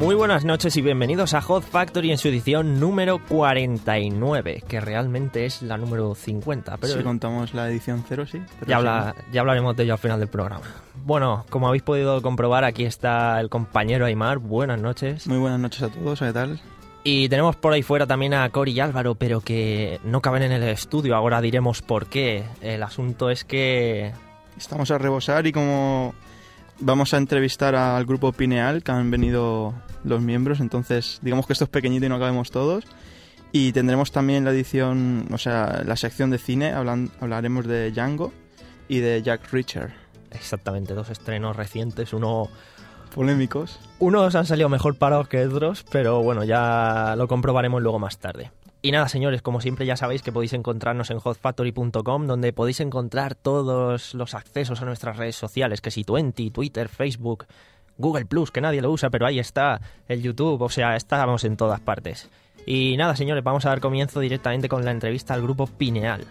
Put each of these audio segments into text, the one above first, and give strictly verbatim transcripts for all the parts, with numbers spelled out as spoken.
Muy buenas noches y bienvenidos a Hot Factory en su edición número cuarenta y nueve, que realmente es la número cincuenta. Pero si contamos la edición cero, sí. Pero ya, sí, habla, no. ya hablaremos de ello al final del programa. Bueno, como habéis podido comprobar, aquí está el compañero Aimar. Buenas noches. Muy buenas noches a todos, ¿qué tal? Y tenemos por ahí fuera también a Cori y Álvaro, pero que no caben en el estudio. Ahora diremos por qué. El asunto es que... Estamos a rebosar y como vamos a entrevistar al grupo Pineal, que han venido los miembros, entonces digamos que esto es pequeñito y no cabemos todos. Y tendremos también la edición, o sea, la sección de cine, hablan, hablaremos de Django y de Jack Reacher. Exactamente, dos estrenos recientes, uno... Polémicos. Unos han salido mejor parados que otros, pero bueno, ya lo comprobaremos luego más tarde. Y nada, señores, como siempre ya sabéis que podéis encontrarnos en hot factory punto com, donde podéis encontrar todos los accesos a nuestras redes sociales, que si Twenty, Twitter, Facebook, Google Plus, que nadie lo usa, pero ahí está, el YouTube, o sea, estamos en todas partes. Y nada, señores, vamos a dar comienzo directamente con la entrevista al grupo Pineal.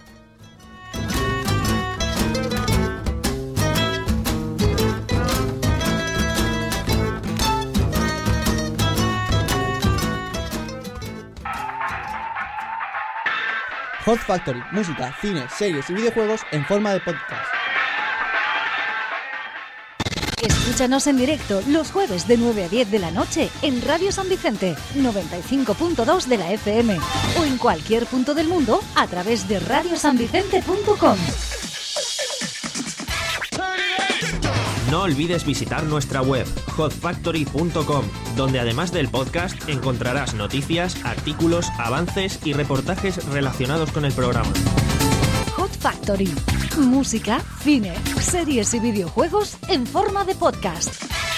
Hot Factory, música, cine, series y videojuegos en forma de podcast. Escúchanos en directo los jueves de nueve a diez de la noche en Radio San Vicente, noventa y cinco punto dos de la F M o en cualquier punto del mundo a través de radio san vicente punto com. No olvides visitar nuestra web, hot factory punto com, donde además del podcast encontrarás noticias, artículos, avances y reportajes relacionados con el programa. Hot Factory, música, cine, series y videojuegos en forma de podcast.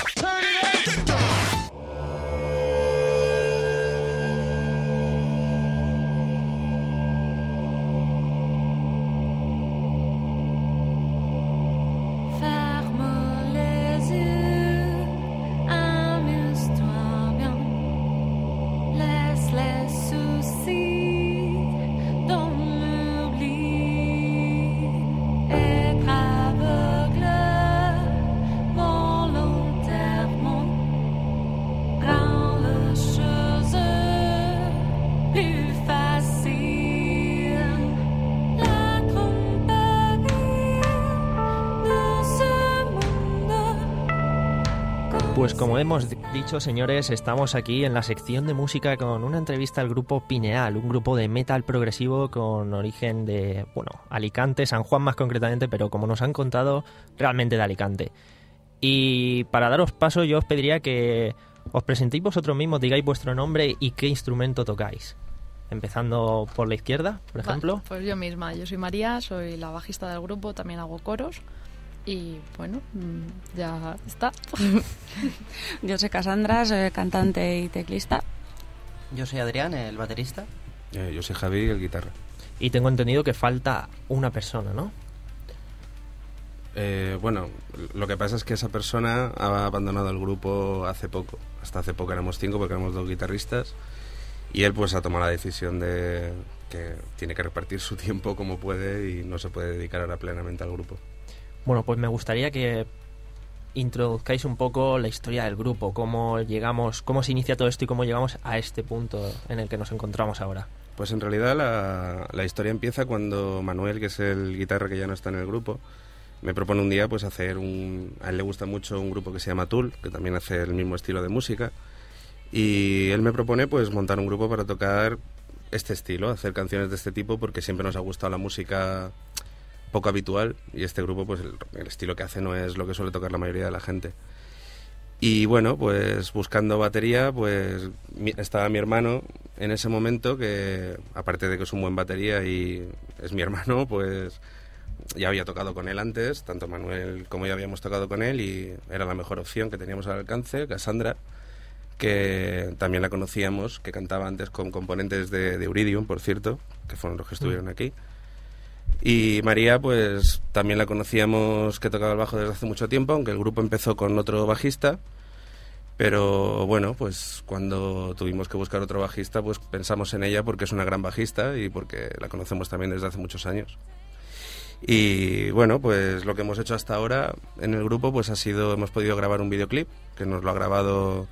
Pues como hemos dicho, señores, estamos aquí en la sección de música con una entrevista al grupo Pineal, un grupo de metal progresivo con origen de, bueno, Alicante, San Juan más concretamente, pero como nos han contado, realmente de Alicante. Y para daros paso yo os pediría que os presentéis vosotros mismos, digáis vuestro nombre y qué instrumento tocáis. Empezando por la izquierda, por ejemplo. Vale, pues yo misma, yo soy María, soy la bajista del grupo, también hago coros. Y bueno, ya está. Yo soy Cassandra, soy cantante y teclista. Yo soy Adrián, el baterista. Eh, yo soy Javi, el guitarra. Y tengo entendido que falta una persona, ¿no? Eh, bueno, lo que pasa es que esa persona ha abandonado el grupo hace poco. Hasta hace poco éramos cinco porque éramos dos guitarristas. Y él pues ha tomado la decisión de que tiene que repartir su tiempo como puede y no se puede dedicar ahora plenamente al grupo. Bueno, pues me gustaría que introduzcáis un poco la historia del grupo, cómo llegamos, cómo se inicia todo esto y cómo llegamos a este punto en el que nos encontramos ahora. Pues en realidad la, la historia empieza cuando Manuel, que es el guitarra que ya no está en el grupo, me propone un día pues hacer un... A él le gusta mucho un grupo que se llama Tool, que también hace el mismo estilo de música, y él me propone pues montar un grupo para tocar este estilo, hacer canciones de este tipo, porque siempre nos ha gustado la música poco habitual y este grupo pues el, el estilo que hace no es lo que suele tocar la mayoría de la gente. Y bueno, pues buscando batería, pues mi, estaba mi hermano en ese momento, que aparte de que es un buen batería y es mi hermano, pues ya había tocado con él antes, tanto Manuel como yo habíamos tocado con él y era la mejor opción que teníamos al alcance. Cassandra, que también la conocíamos, que cantaba antes con componentes de, de Euridium, por cierto, que fueron los que estuvieron aquí. Y María, pues también la conocíamos, que tocaba el bajo desde hace mucho tiempo, aunque el grupo empezó con otro bajista. Pero bueno, pues cuando tuvimos que buscar otro bajista, pues pensamos en ella porque es una gran bajista y porque la conocemos también desde hace muchos años. Y bueno, pues lo que hemos hecho hasta ahora en el grupo pues ha sido, hemos podido grabar un videoclip que nos lo ha grabado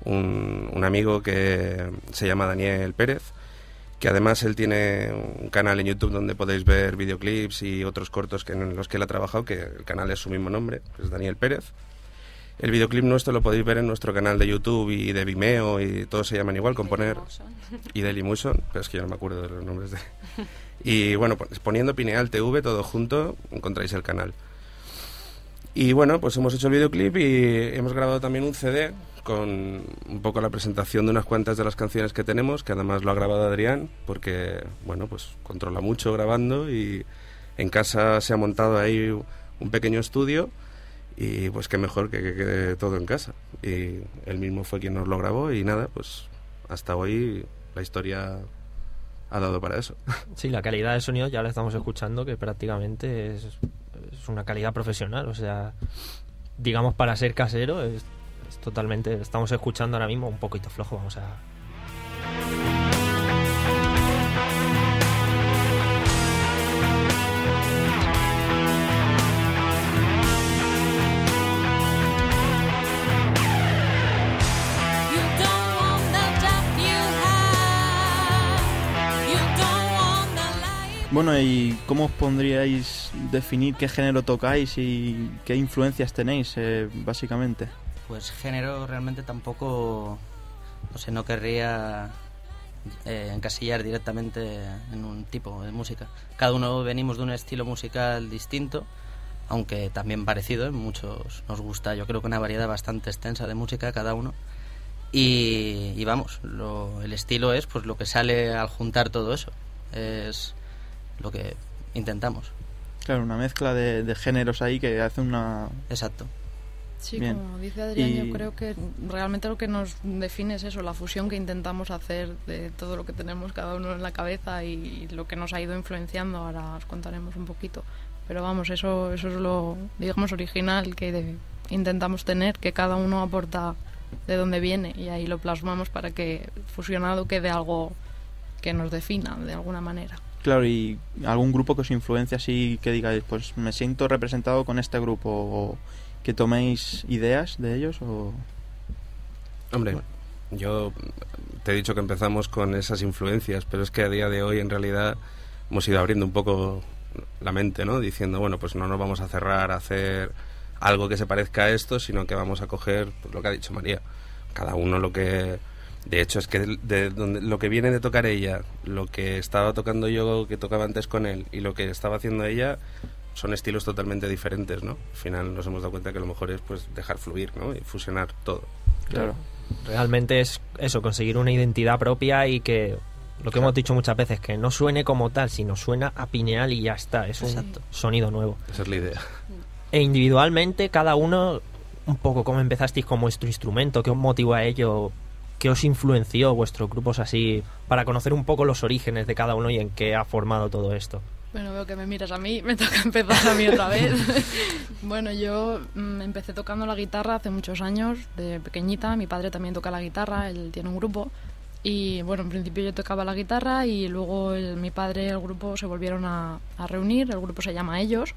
un, un amigo que se llama Daniel Pérez, que además él tiene un canal en YouTube donde podéis ver videoclips y otros cortos que en los que él ha trabajado, que el canal es su mismo nombre, es Daniel Pérez. El videoclip nuestro lo podéis ver en nuestro canal de YouTube y de Vimeo, y todos se llaman igual, Componer y Dailymotion, pero es que yo no me acuerdo de los nombres de... Y bueno, pues poniendo Pineal T V todo junto encontráis el canal. Y bueno, pues hemos hecho el videoclip y hemos grabado también un C D con un poco la presentación de unas cuantas de las canciones que tenemos, que además lo ha grabado Adrián, porque bueno, pues controla mucho grabando, y en casa se ha montado ahí un pequeño estudio. Y pues qué mejor que quede todo en casa. Y él mismo fue quien nos lo grabó, y nada, pues hasta hoy la historia ha dado para eso. Sí, la calidad del sonido ya la estamos escuchando, que prácticamente es, es una calidad profesional. O sea, digamos, para ser casero es, es totalmente... Estamos escuchando ahora mismo un poquito flojo, vamos a... Bueno, ¿y cómo os pondríais definir qué género tocáis y qué influencias tenéis, eh, básicamente? Pues género realmente tampoco, no sé, no querría eh, encasillar directamente en un tipo de música. Cada uno venimos de un estilo musical distinto, aunque también parecido, en muchos nos gusta, yo creo que una variedad bastante extensa de música cada uno. Y, y vamos, lo, el estilo es pues lo que sale al juntar todo eso, es lo que intentamos. Claro, una mezcla de, de géneros ahí que hace una... Exacto. Sí, Bien. Como dice Adrián, y... yo creo que realmente lo que nos define es eso, la fusión que intentamos hacer de todo lo que tenemos cada uno en la cabeza y lo que nos ha ido influenciando. Ahora os contaremos un poquito. Pero vamos, eso, eso es lo, digamos, original que de, intentamos tener, que cada uno aporta de dónde viene, y ahí lo plasmamos para que fusionado quede algo que nos defina de alguna manera. Claro, ¿y algún grupo que os influencia así que digáis, pues me siento representado con este grupo, o que toméis ideas de ellos? O... Hombre, yo te he dicho que empezamos con esas influencias, pero es que a día de hoy en realidad hemos ido abriendo un poco la mente, ¿no? Diciendo, bueno, pues no nos vamos a cerrar a hacer algo que se parezca a esto, sino que vamos a coger pues, lo que ha dicho María. Cada uno lo que... De hecho, es que de, de donde, lo que viene de tocar ella, lo que estaba tocando yo, que tocaba antes con él, y lo que estaba haciendo ella, son estilos totalmente diferentes, ¿no? Al final nos hemos dado cuenta que lo mejor es pues dejar fluir, ¿no? Y fusionar todo. Claro. Realmente es eso, conseguir una identidad propia y que, lo que claro. hemos dicho muchas veces, que no suene como tal, sino suena a Pineal y ya está. Es Exacto. un sonido nuevo. Esa es la idea. E individualmente, cada uno, un poco cómo empezasteis con vuestro instrumento, qué os motivó a ello... ¿Qué os influenció vuestros grupos así para conocer un poco los orígenes de cada uno y en qué ha formado todo esto? Bueno, veo que me miras a mí, me toca empezar a mí otra vez. Bueno, yo mmm, empecé tocando la guitarra hace muchos años, de pequeñita. Mi padre también toca la guitarra, él tiene un grupo. Y bueno, en principio yo tocaba la guitarra y luego el, mi padre y el grupo se volvieron a, a reunir. El grupo se llama Ellos.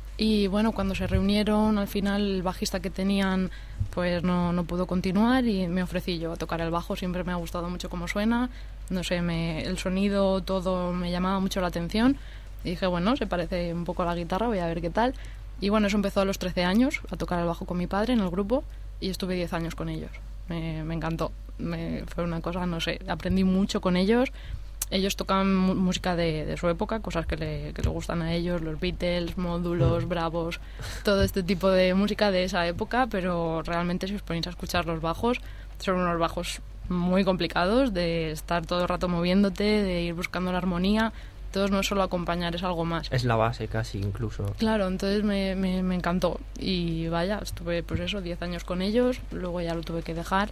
Y bueno, cuando se reunieron, al final el bajista que tenían pues no, no pudo continuar y me ofrecí yo a tocar el bajo. Siempre me ha gustado mucho cómo suena, no sé, me, el sonido, todo me llamaba mucho la atención. Y dije, bueno, se parece un poco a la guitarra, voy a ver qué tal. Y bueno, eso empezó a los trece años, a tocar el bajo con mi padre en el grupo, y estuve diez años con ellos. Me, me encantó, me, fue una cosa, no sé, aprendí mucho con ellos. Ellos tocan música de, de su época, cosas que le, que le gustan a ellos, los Beatles, Módulos, Bravos, todo este tipo de música de esa época, pero realmente si os ponéis a escuchar los bajos, son unos bajos muy complicados, de estar todo el rato moviéndote, de ir buscando la armonía. Entonces no es solo acompañar, es algo más. Es la base casi incluso. Claro, entonces me, me, me encantó. Y vaya, estuve pues eso, diez años con ellos, luego ya lo tuve que dejar.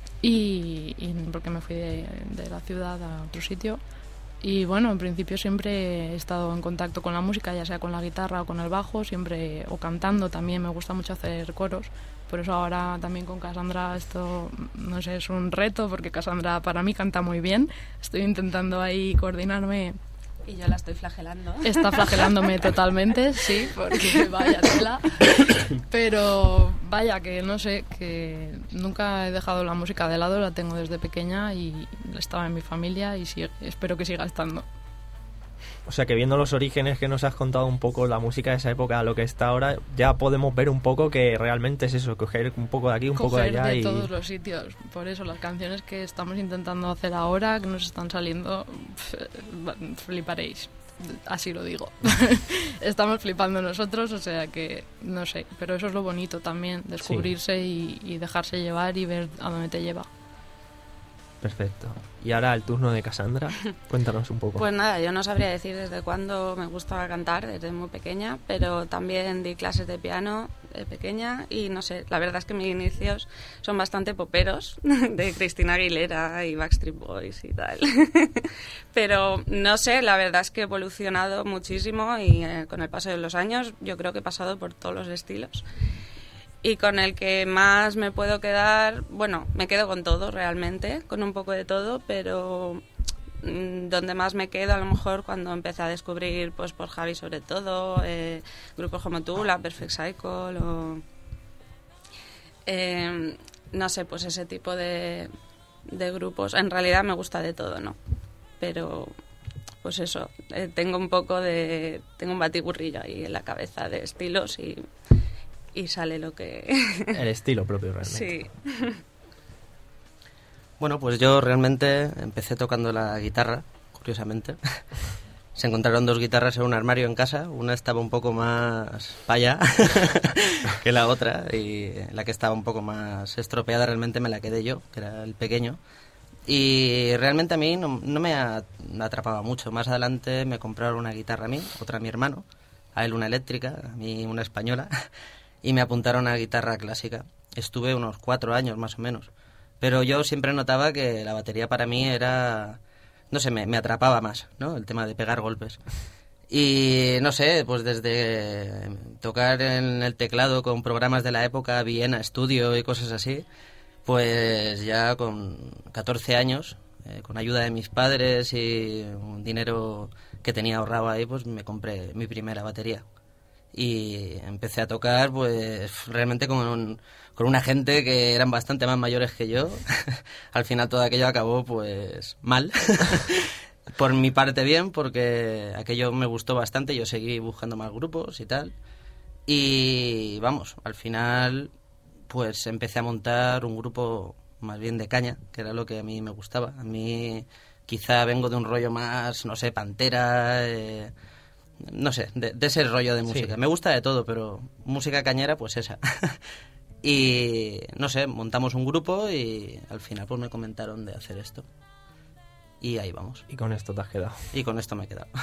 Y, y porque me fui de, de la ciudad a otro sitio. Y bueno, en principio siempre he estado en contacto con la música, ya sea con la guitarra o con el bajo, siempre, o cantando también, me gusta mucho hacer coros. Por eso ahora también con Cassandra esto, no sé, es un reto, porque Cassandra para mí canta muy bien. Estoy intentando ahí coordinarme. Y yo la estoy flagelando. Está flagelándome totalmente, sí, porque vaya tela. Pero Vaya, que no sé, que nunca he dejado la música de lado, la tengo desde pequeña y estaba en mi familia y sigue, espero que siga estando. O sea que viendo los orígenes que nos has contado un poco, la música de esa época a lo que está ahora, ya podemos ver un poco que realmente es eso, coger un poco de aquí, un coger poco de allá. de y todos los sitios. Por eso las canciones que estamos intentando hacer ahora, que nos están saliendo, fliparéis. Así lo digo. Estamos flipando nosotros, o sea que no sé, pero eso es lo bonito también, descubrirse sí. y, y dejarse llevar y ver a dónde te lleva. Perfecto. Y ahora el turno de Cassandra. Cuéntanos un poco. Pues nada, yo no sabría decir desde cuándo me gustaba cantar, desde muy pequeña, pero también di clases de piano de pequeña y no sé, la verdad es que mis inicios son bastante poperos, de Cristina Aguilera y Backstreet Boys y tal. Pero no sé, la verdad es que he evolucionado muchísimo y eh, con el paso de los años yo creo que he pasado por todos los estilos. Y con el que más me puedo quedar, bueno, me quedo con todo realmente, con un poco de todo, pero mmm, donde más me quedo a lo mejor cuando empecé a descubrir, pues por Javi sobre todo, eh, grupos como tú, la Perfect Cycle o... Eh, no sé, pues ese tipo de, de grupos. En realidad me gusta de todo, ¿no? Pero... pues eso, eh, tengo un poco de... tengo un batiburrillo ahí en la cabeza de estilos y... y sale lo que... El estilo propio realmente. Sí. Bueno, pues yo realmente empecé tocando la guitarra, curiosamente. Se encontraron dos guitarras en un armario en casa. Una estaba un poco más paya que la otra y la que estaba un poco más estropeada realmente me la quedé yo, que era el pequeño. Y realmente a mí no, no me atrapaba mucho. Más adelante me compraron una guitarra a mí, otra a mi hermano, a él una eléctrica, a mí una española. Y me apuntaron a guitarra clásica. Estuve unos cuatro años más o menos. Pero yo siempre notaba que la batería para mí era... no sé, me, me atrapaba más, ¿no? El tema de pegar golpes. Y no sé, pues desde tocar en el teclado con programas de la época, Viena Studio y cosas así, pues ya con catorce años, eh, con ayuda de mis padres y un dinero que tenía ahorrado ahí, pues me compré mi primera batería. Y empecé a tocar pues realmente con, con una gente que eran bastante más mayores que yo. Al final todo aquello acabó pues mal. Por mi parte bien, porque aquello me gustó bastante, yo seguí buscando más grupos y tal. Y vamos, al final pues empecé a montar un grupo más bien de caña, que era lo que a mí me gustaba. A mí quizá vengo de un rollo más, no sé, Pantera... Eh, no sé, de, de ese rollo de música. Sí. Me gusta de todo, pero música cañera, pues esa. Y, no sé, montamos un grupo y al final pues me comentaron de hacer esto. Y ahí vamos. Y con esto te has quedado. Y con esto me he quedado.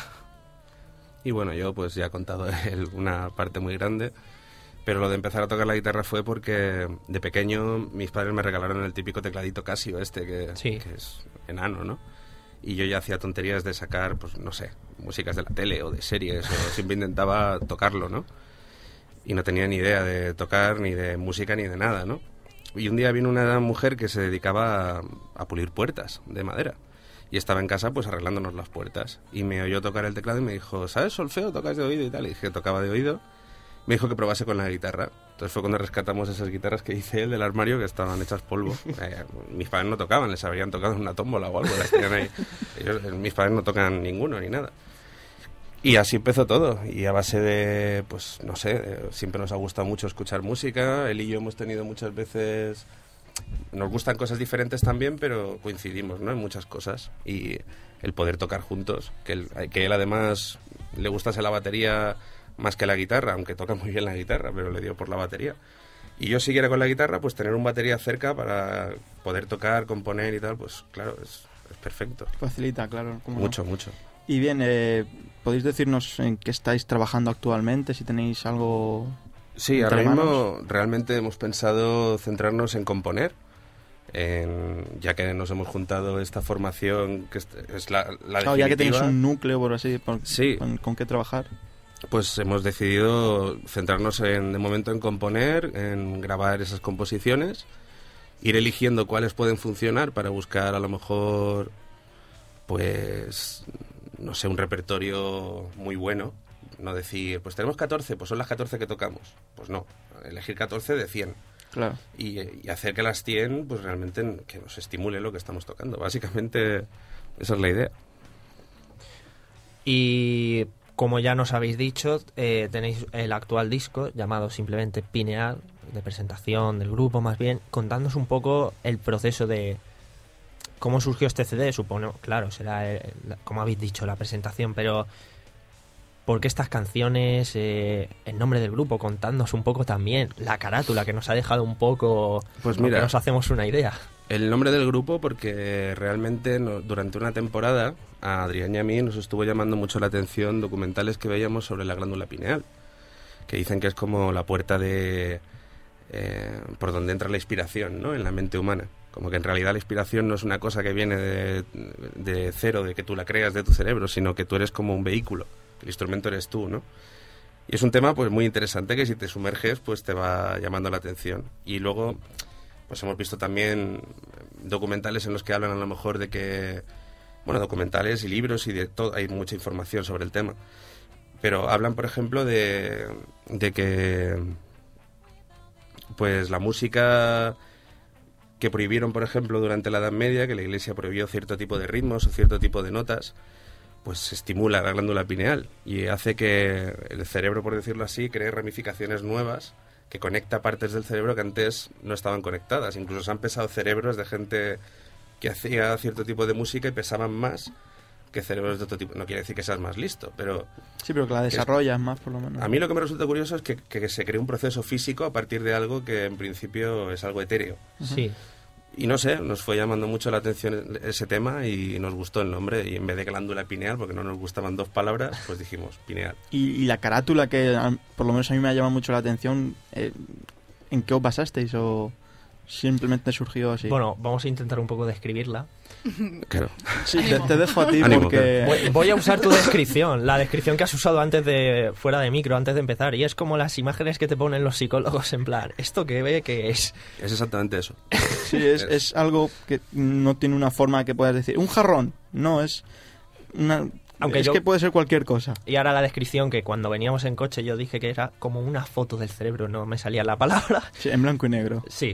Y bueno, yo pues ya he contado él una parte muy grande, pero lo de empezar a tocar la guitarra fue porque de pequeño mis padres me regalaron el típico tecladito Casio este, que, sí. que es enano, ¿no? Y yo ya hacía tonterías de sacar, pues no sé, músicas de la tele o de series, o siempre intentaba tocarlo, ¿no? Y no tenía ni idea de tocar, ni de música, ni de nada, ¿no? Y un día vino una mujer que se dedicaba a, a pulir puertas de madera. Y estaba en casa, pues, arreglándonos las puertas. Y me oyó tocar el teclado y me dijo, ¿sabes solfeo? ¿Tocas de oído y tal? Y dije, tocaba de oído. Me dijo que probase con la guitarra. Entonces fue cuando rescatamos esas guitarras que hice él del armario, que estaban hechas polvo. Eh, mis padres no tocaban, les habrían tocado una tómbola o algo, las tenían ahí. Ellos, mis padres no tocan ninguno ni nada. Y así empezó todo. Y a base de, pues, no sé, eh, siempre nos ha gustado mucho escuchar música. Él y yo hemos tenido muchas veces... Nos gustan cosas diferentes también, pero coincidimos, ¿no?, en muchas cosas. Y el poder tocar juntos, que él, que él además le gustase la batería... más que la guitarra, aunque toca muy bien la guitarra, pero le dio por la batería. Y yo siguiera con la guitarra, pues tener un batería cerca para poder tocar, componer y tal, pues claro, es, es perfecto. Facilita, claro. Mucho, no? mucho. Y bien, eh, ¿podéis decirnos en qué estáis trabajando actualmente? Si tenéis algo... Sí, ahora mismo realmente hemos pensado centrarnos en componer, en, ya que nos hemos juntado esta formación, que es, es la, la claro, definitiva. Ya que tenéis un núcleo, por así, por, sí. con, con qué trabajar. Pues hemos decidido centrarnos en, de momento en componer, en grabar esas composiciones, ir eligiendo cuáles pueden funcionar para buscar a lo mejor, pues, no sé, un repertorio muy bueno no decir, pues tenemos catorce, pues son las catorce que tocamos. Pues no, elegir catorce de cien. Claro. Y, y hacer que las cien, pues realmente que nos estimule lo que estamos tocando. Básicamente, esa es la idea. Y como ya nos habéis dicho, eh, tenéis el actual disco llamado simplemente Pineal, de presentación del grupo más bien. Contándonos un poco el proceso de cómo surgió este C D. Supongo, claro, será, el, como habéis dicho, la presentación, pero ¿por qué estas canciones? Eh, el nombre del grupo, contándonos un poco también la carátula, que nos ha dejado un poco... Pues mira, que nos hacemos una idea. El nombre del grupo porque realmente no, durante una temporada a Adrián y a mí nos estuvo llamando mucho la atención documentales que veíamos sobre la glándula pineal, que dicen que es como la puerta de eh, por donde entra la inspiración, ¿no?, en la mente humana. Como que en realidad la inspiración no es una cosa que viene de, de cero, de que tú la creas de tu cerebro, sino que tú eres como un vehículo, el instrumento eres tú, ¿no? Y es un tema pues muy interesante que si te sumerges pues te va llamando la atención. Y luego pues hemos visto también documentales en los que hablan a lo mejor de que, bueno, documentales y libros y de todo, hay mucha información sobre el tema. Pero hablan, por ejemplo, de, de que pues la música que prohibieron, por ejemplo, durante la Edad Media, que la Iglesia prohibió cierto tipo de ritmos o cierto tipo de notas, pues estimula la glándula pineal y hace que el cerebro, por decirlo así, cree ramificaciones nuevas que conecta partes del cerebro que antes no estaban conectadas. Incluso se han pesado cerebros de gente que hacía cierto tipo de música y pesaban más que cerebros de otro tipo. No quiere decir que seas más listo, pero... Sí, pero que la desarrollas más, por lo menos. A mí lo que me resulta curioso es que, que se cree un proceso físico a partir de algo que en principio es algo etéreo. Sí. Y no sé, nos fue llamando mucho la atención ese tema y nos gustó el nombre. Y en vez de glándula pineal, porque no nos gustaban dos palabras, pues dijimos pineal. Y, y la carátula, que por lo menos a mí me ha llamado mucho la atención, eh, ¿en qué os basasteis o simplemente surgió así? Bueno, vamos a intentar un poco describirla. Claro. Sí, te, te dejo a ti. Ánimo, porque... Voy, voy a usar tu descripción, la descripción que has usado antes de, fuera de micro, antes de empezar, y es como las imágenes que te ponen los psicólogos en plan, ¿esto qué ve que es? Es exactamente eso. Sí, es, es algo que no tiene una forma que puedas decir. Un jarrón, no, es una... Aunque es yo- que puede ser cualquier cosa. Y ahora la descripción, que cuando veníamos en coche yo dije que era como una foto del cerebro, no me salía la palabra. Sí, en blanco y negro. Sí.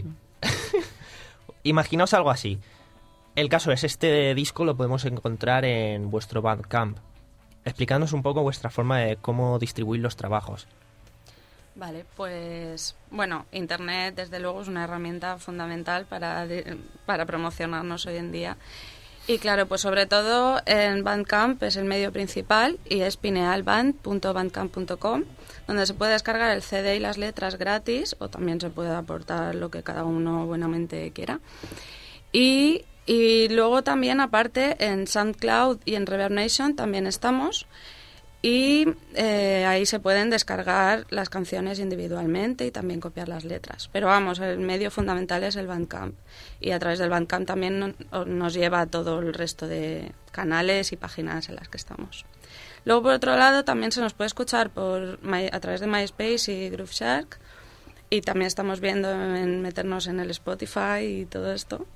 Imaginaos algo así. El caso es, este disco lo podemos encontrar en vuestro Bandcamp. Explicándonos un poco vuestra forma de cómo distribuir los trabajos. Vale, pues bueno, Internet desde luego es una herramienta fundamental para, de- para promocionarnos hoy en día. Y claro, pues sobre todo en Bandcamp es el medio principal y es pinealband punto bandcamp punto com, donde se puede descargar el C D y las letras gratis, o también se puede aportar lo que cada uno buenamente quiera. Y, y luego también, aparte, en SoundCloud y en Reverb Nation también estamos. Y eh, ahí se pueden descargar las canciones individualmente y también copiar las letras. Pero vamos, el medio fundamental es el Bandcamp. Y a través del Bandcamp también no- nos lleva a todo el resto de canales y páginas en las que estamos. Luego, por otro lado, también se nos puede escuchar por My- a través de MySpace y Grooveshark. Y también estamos viendo en meternos en el Spotify y todo esto.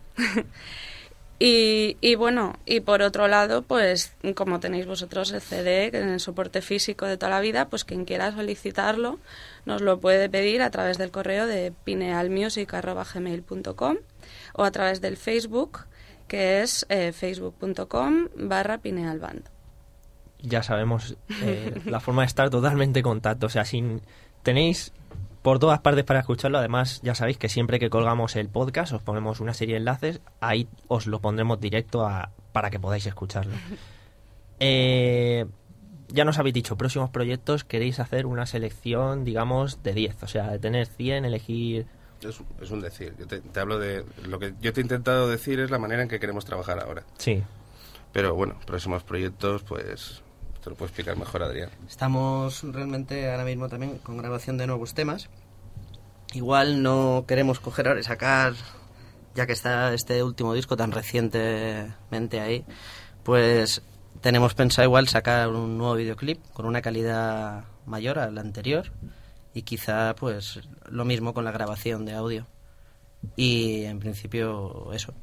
Y, y bueno, y por otro lado, pues como tenéis vosotros el C D en el soporte físico de toda la vida, pues quien quiera solicitarlo nos lo puede pedir a través del correo de pinealmusic arroba gmail punto com o a través del Facebook, que es eh, facebook punto com barra pinealband. Ya sabemos eh, la forma de estar totalmente en contacto. O sea, sin, tenéis por todas partes para escucharlo. Además, ya sabéis que siempre que colgamos el podcast os ponemos una serie de enlaces. Ahí os lo pondremos directo a, para que podáis escucharlo. Eh, ya nos habéis dicho, próximos proyectos, queréis hacer una selección, digamos, de diez. O sea, de tener cien, elegir... Es, es un decir. Yo te, te hablo de... Lo que yo te he intentado decir es la manera en que queremos trabajar ahora. Sí. Pero bueno, próximos proyectos, pues... Te lo puedo explicar mejor, Adrián. Estamos realmente ahora mismo también con grabación de nuevos temas. Igual no queremos coger ahora y sacar, ya que está este último disco tan recientemente ahí, pues tenemos pensado igual sacar un nuevo videoclip con una calidad mayor a la anterior y quizá pues lo mismo con la grabación de audio. Y en principio eso,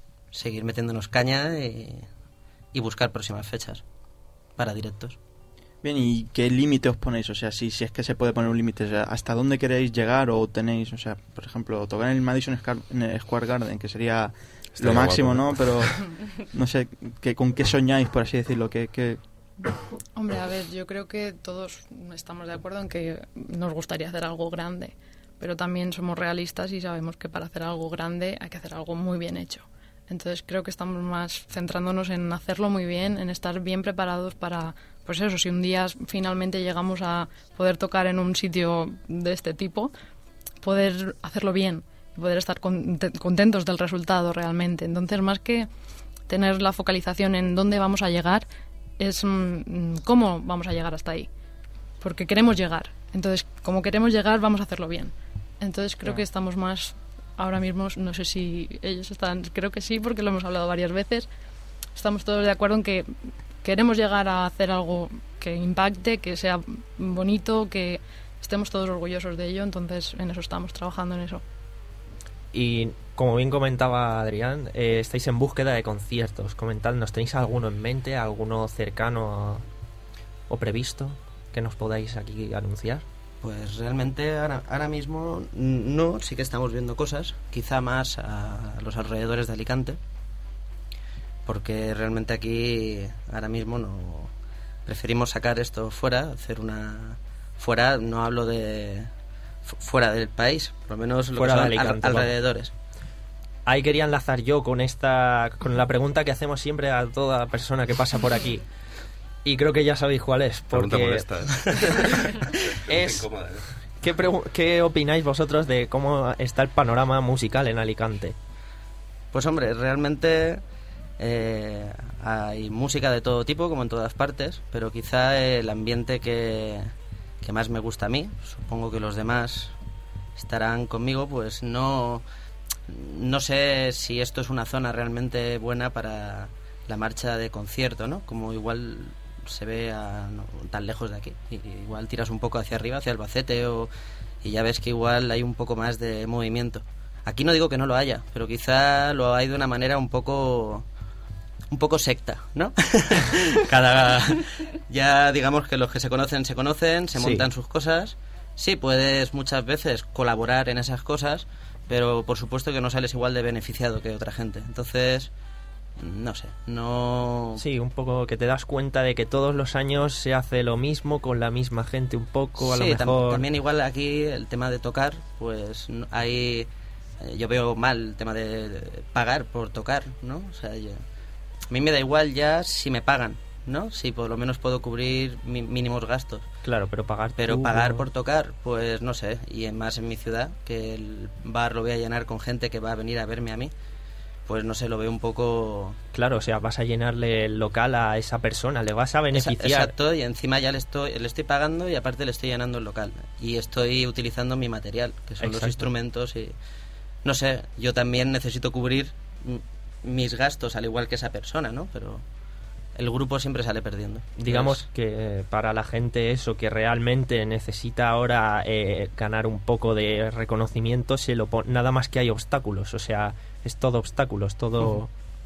seguir metiéndonos caña y, y buscar próximas fechas para directos. Bien, ¿y qué límite os ponéis? O sea, si, si es que se puede poner un límite, o sea, ¿hasta dónde queréis llegar o tenéis, o sea, por ejemplo, tocar en el Madison Square Garden, que sería Estaría lo máximo, guapo, ¿no? Pero, no sé, ¿qué, ¿con qué soñáis, por así decirlo? ¿Qué, qué... Hombre, a ver, yo creo que todos estamos de acuerdo en que nos gustaría hacer algo grande, pero también somos realistas y sabemos que para hacer algo grande hay que hacer algo muy bien hecho. Entonces creo que estamos más centrándonos en hacerlo muy bien, en estar bien preparados para, pues eso, si un día finalmente llegamos a poder tocar en un sitio de este tipo, poder hacerlo bien, poder estar contentos del resultado realmente. Entonces, más que tener la focalización en dónde vamos a llegar, es mmm, cómo vamos a llegar hasta ahí. Porque queremos llegar. Entonces, como queremos llegar, vamos a hacerlo bien. Entonces creo que estamos más... Ahora mismo, no sé si ellos están, creo que sí, porque lo hemos hablado varias veces. Estamos todos de acuerdo en que queremos llegar a hacer algo que impacte, que sea bonito, que estemos todos orgullosos de ello. Entonces, en eso estamos trabajando en eso. Y como bien comentaba Adrián, eh, estáis en búsqueda de conciertos. Comentadnos, ¿tenéis alguno en mente, alguno cercano o previsto que nos podáis aquí anunciar? Pues realmente ahora, ahora mismo no, sí que estamos viendo cosas, quizá más a los alrededores de Alicante, porque realmente aquí ahora mismo no preferimos sacar esto fuera, hacer una fuera, no hablo de fuera del país, por lo menos lo fuera que son de Alicante, al, alrededores. Ahí quería enlazar yo con esta con la pregunta que hacemos siempre a toda persona que pasa por aquí. Y creo que ya sabéis cuál es, porque es ¿qué, ¿qué opináis vosotros de cómo está el panorama musical en Alicante? Pues hombre, realmente eh, hay música de todo tipo, como en todas partes, pero quizá el ambiente que, que más me gusta a mí, supongo que los demás estarán conmigo, pues no, no sé si esto es una zona realmente buena para la marcha de concierto, ¿no? Como igual se ve a, no, tan lejos de aquí. Y, igual tiras un poco hacia arriba, hacia Albacete, o, y ya ves que igual hay un poco más de movimiento. Aquí no digo que no lo haya, pero quizá lo hay de una manera un poco un poco secta, ¿no? Cada ya digamos que los que se conocen se conocen, se montan sí. sus cosas. Sí, puedes muchas veces colaborar en esas cosas, pero por supuesto que no sales igual de beneficiado que otra gente. Entonces, no sé, no... Sí, un poco que te das cuenta de que todos los años se hace lo mismo con la misma gente un poco, a sí, lo mejor... Tam- también igual aquí el tema de tocar, pues hay... Yo veo mal el tema de pagar por tocar, ¿no? O sea, yo, a mí me da igual ya si me pagan, ¿no? Si por lo menos puedo cubrir mi, mínimos gastos. Claro, pero pagar Pero tú, pagar ¿no? por tocar, pues no sé. Y más en mi ciudad, que el bar lo voy a llenar con gente que va a venir a verme a mí, pues no sé, lo veo un poco... Claro, o sea, vas a llenarle el local a esa persona, le vas a beneficiar. Exacto, y encima ya le estoy, le estoy pagando y aparte le estoy llenando el local. Y estoy utilizando mi material, que son Exacto. los instrumentos y... No sé, yo también necesito cubrir m- mis gastos al igual que esa persona, ¿no? Pero el grupo siempre sale perdiendo. Digamos Entonces, que para la gente eso, que realmente necesita ahora eh, ganar un poco de reconocimiento, se lo pon- nada más que hay obstáculos, o sea, es todo obstáculos, todo... Uh-huh.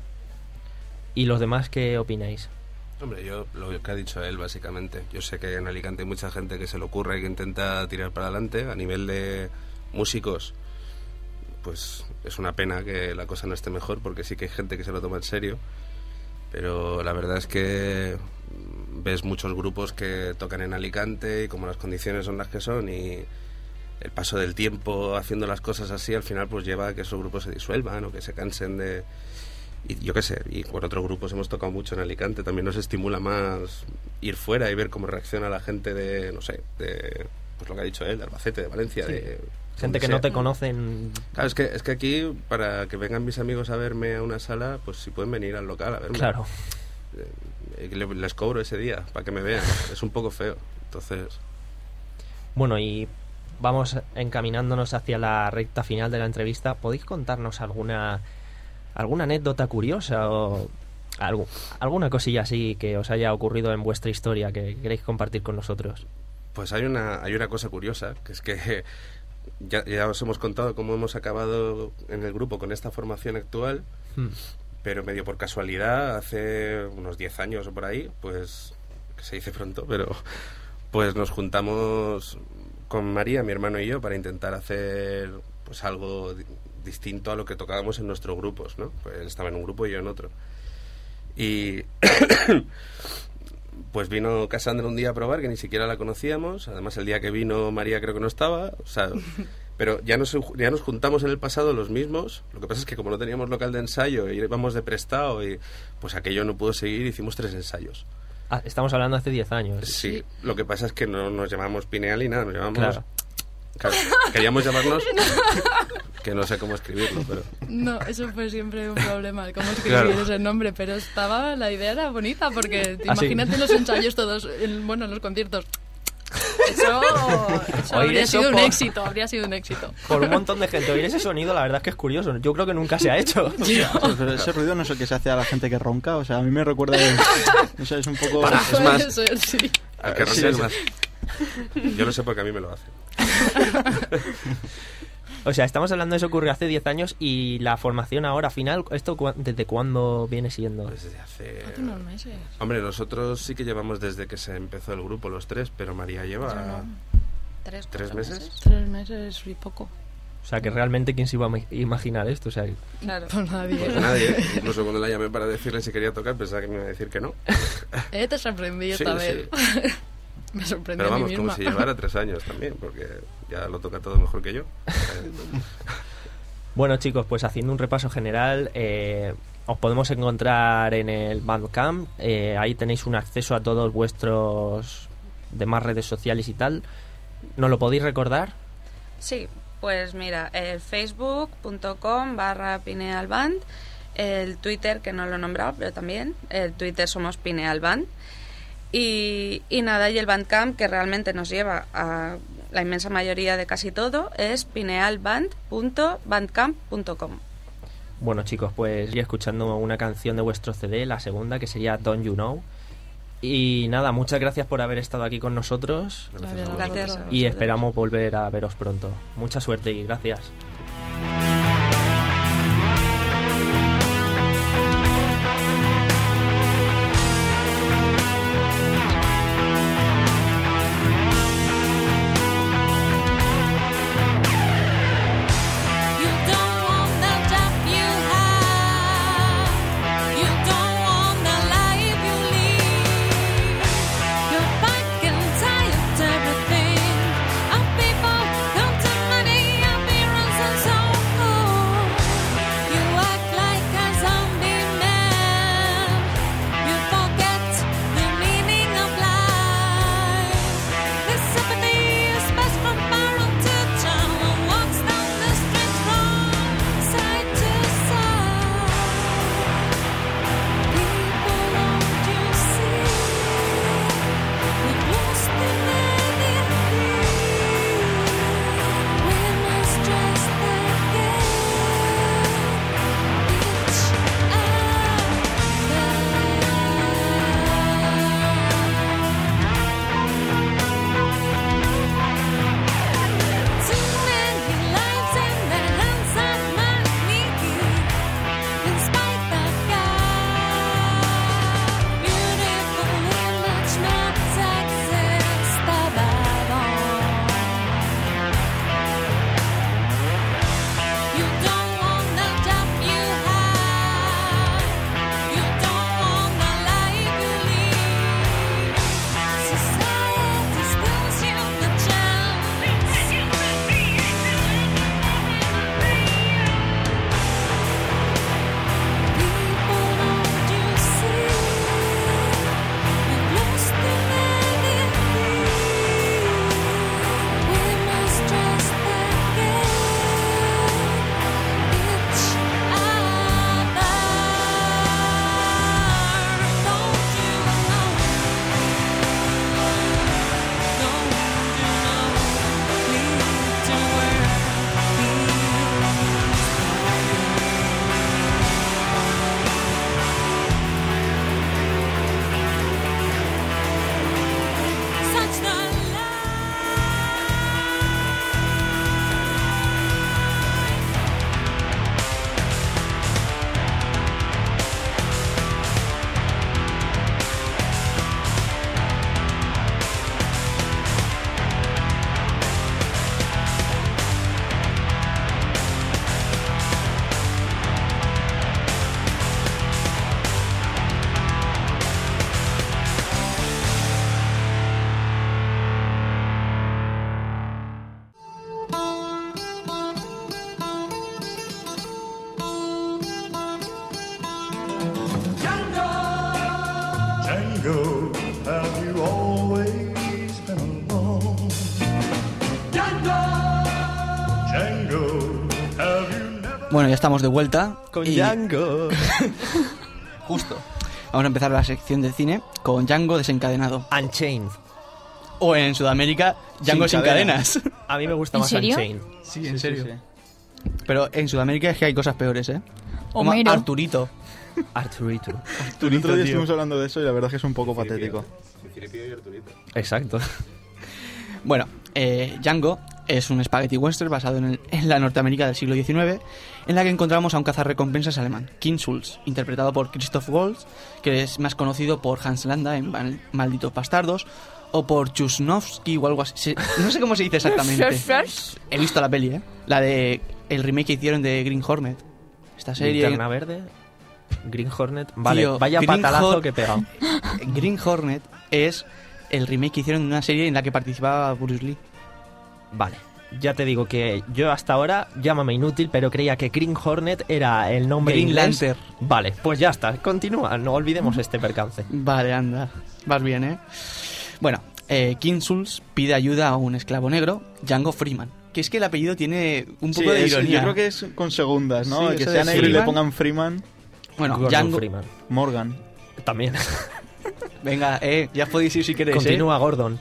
¿Y los demás qué opináis? Hombre, yo lo que ha dicho él, básicamente. Yo sé que en Alicante hay mucha gente que se le ocurre y que intenta tirar para adelante. A nivel de músicos, pues es una pena que la cosa no esté mejor, porque sí que hay gente que se lo toma en serio, pero la verdad es que ves muchos grupos que tocan en Alicante y como las condiciones son las que son y el paso del tiempo haciendo las cosas así, al final pues lleva a que esos grupos se disuelvan o que se cansen de... Y yo qué sé, y con otros grupos hemos tocado mucho en Alicante, también nos estimula más ir fuera y ver cómo reacciona la gente de, no sé, de pues lo que ha dicho él, de Albacete, de Valencia, sí. de... Gente que sea. no te conocen. Claro, es que, es que aquí, para que vengan mis amigos a verme a una sala, pues si pueden venir al local a verme. Claro. Eh, les cobro ese día para que me vean. Es un poco feo. Entonces. Bueno, y vamos encaminándonos hacia la recta final de la entrevista. ¿Podéis contarnos alguna alguna anécdota curiosa o algo, alguna cosilla así que os haya ocurrido en vuestra historia que queréis compartir con nosotros? Pues hay una, hay una cosa curiosa, que es que Ya, ya os hemos contado cómo hemos acabado en el grupo con esta formación actual, hmm. pero medio por casualidad, hace unos diez años o por ahí, pues que se dice pronto, pero pues nos juntamos con María, mi hermano y yo, para intentar hacer pues algo di- distinto a lo que tocábamos en nuestros grupos, ¿no? Pues él estaba en un grupo y yo en otro. Y pues vino Cassandra un día a probar, que ni siquiera la conocíamos. Además, el día que vino María creo que no estaba. O sea, pero ya nos, ya nos juntamos en el pasado los mismos. Lo que pasa es que como no teníamos local de ensayo y íbamos de prestado, y pues aquello no pudo seguir, hicimos tres ensayos. Ah, estamos hablando hace diez años. Sí, lo que pasa es que no nos llamamos Pineal ni nada, nos llamamos... Claro. Claro, queríamos llamarnos... que no sé cómo escribirlo, pero... No, eso fue siempre un problema, cómo escribir Claro. ese nombre, pero estaba, la idea era bonita, porque ¿Ah, sí? imagínate los ensayos todos, en, bueno, en los conciertos. Eso, eso Oír habría eso sido un por- éxito, habría sido un éxito. Por un montón de gente. Oír ese sonido, la verdad es que es curioso. Yo creo que nunca se ha hecho. Sí, pero ese ruido no es el que se hace a la gente que ronca, o sea, a mí me recuerda... No sé, es un poco... Para, es Puede más, ser, sí. al que Sí, ronca es sí. más. Yo lo sé porque a mí me lo hace. O sea, estamos hablando de eso, ocurrió hace diez años, y la formación ahora final, ¿esto cua- desde cuándo viene siendo? Pues desde hace... Hace unos meses. Hombre, nosotros sí que llevamos desde que se empezó el grupo, los tres, pero María lleva... Yo no. ¿Tres, ¿Tres cuatro meses? Tres meses y poco. O sea, que realmente, ¿quién se iba a ima- imaginar esto? O sea, Claro. Pues nadie. Pues nadie, incluso cuando la llamé para decirle si quería tocar, pensaba que me iba a decir que no. Eh, te sorprendí Sí, esta sí. vez. Me sorprendí Pero a mí vamos, como misma. si llevara tres años también, porque ya lo toca todo mejor que yo. bueno, chicos, pues haciendo un repaso general, eh, os podemos encontrar en el Bandcamp. Eh, ahí tenéis un acceso a todos vuestros demás redes sociales y tal. ¿Nos lo podéis recordar? Sí, pues mira, el facebook.com barra pinealband, el Twitter, que no lo he nombrado, pero también, el Twitter somos pinealband, y, y nada, y el Bandcamp, que realmente nos lleva a la inmensa mayoría de casi todo, es pinealband punto bandcamp punto com. Bueno, chicos, pues ya escuchando una canción de vuestro C D, la segunda, que sería Don't You Know. Y nada, muchas gracias por haber estado aquí con nosotros. Gracias a vosotros. Gracias. Y vosotros. esperamos volver a veros pronto. Mucha suerte y gracias. You don't want the job you have. You don't want the life you lead. You're back and tired of everything. Of people, come to money, appearance Bueno, ya estamos de vuelta. Con y- Django. Justo. Vamos a empezar la sección de cine con Django desencadenado. Unchained. O en Sudamérica, Django sin, Sin cadenas. cadenas. A mí me gusta ¿En más serio? Unchained. Sí, en serio. Pero en Sudamérica es que hay cosas peores, ¿eh? Como Homero. Arturito. Arturito. El otro día estuvimos hablando de eso y la verdad es que es un poco patético. Exacto. Bueno, eh, Django es un spaghetti western basado en, el- en la Norteamérica del siglo diecinueve, en la que encontramos a un cazarrecompensas alemán, King Schulz, interpretado por Christoph Waltz, que es más conocido por Hans Landa en Mal- Malditos Bastardos, o por Chusnovsky o algo así. Se- No sé cómo se dice exactamente. He visto la peli, ¿eh? La de el remake que hicieron de Green Hornet. Esta serie... Linterna Verde. Green Hornet. Vale, Tío, vaya Green patalazo Hor- que he pegado. Green Hornet es el remake que hicieron de una serie en la que participaba Bruce Lee. Vale. Ya te digo que yo hasta ahora, llámame inútil, pero creía que Green Hornet era el nombre Green inglés. Lantern. Vale, pues ya está. Continúa, no olvidemos este percance. Vale, anda. Vas bien, ¿eh? Bueno, eh, King Schulz pide ayuda a un esclavo negro, Django Freeman. Que es que el apellido tiene un Sí, poco de es- ironía. yo creo que es con segundas, ¿no? Sí, que eso sea de negro y le Freeman. pongan Freeman. Bueno, Gordon Django... Freeman. Morgan. También. Venga, eh, ya podéis ir si queréis, ¿eh? Continúa, Gordon.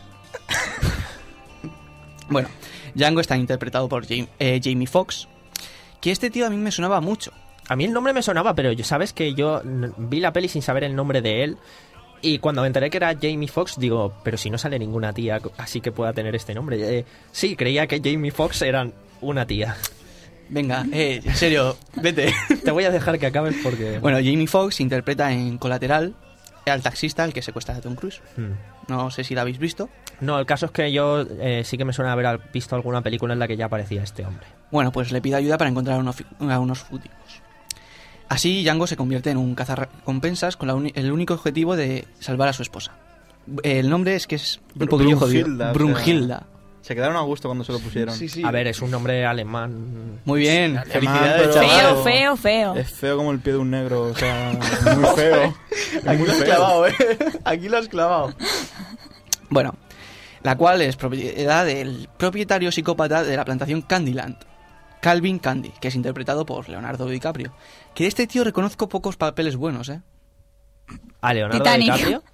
Bueno, Django está interpretado por Jamie, eh, Jamie Foxx, que este tío a mí me sonaba mucho. A mí el nombre me sonaba, pero yo- sabes que yo n- vi la peli sin saber el nombre de él. Y cuando me enteré que era Jamie Foxx, digo, pero si no sale ninguna tía así que pueda tener este nombre. Eh, sí, creía que Jamie Foxx era una tía. Venga, eh, en serio, vete. Te voy a dejar que acabes porque... Bueno, Jamie Foxx interpreta en Colateral al taxista al que secuestra a Tom Cruise. Hmm. No sé si la habéis visto. No, el caso es que yo eh, sí que me suena haber visto alguna película en la que ya aparecía este hombre. Bueno, pues le pide ayuda para encontrar a unos, fi- a unos fugitivo. Así, Django se convierte en un cazarrecompensas con la uni- el único objetivo de salvar a su esposa. El nombre es que es un Br- poquillo jodido. Brunhilda, o sea, Brunhilda. Se quedaron a gusto cuando se lo pusieron. Sí, sí. A ver, es un nombre alemán. Muy bien. Alemán, Felicidades, pero- chaval. Feo, feo, feo. Es feo como el pie de un negro, o sea, muy feo. Aquí Muy lo has feo. clavado, ¿eh? Aquí lo has clavado. Bueno, la cual es propiedad del propietario psicópata de la plantación Candyland, Calvin Candy, que es interpretado por Leonardo DiCaprio. Que de este tío reconozco pocos papeles buenos, ¿eh? ¿A Leonardo Titanic. DiCaprio?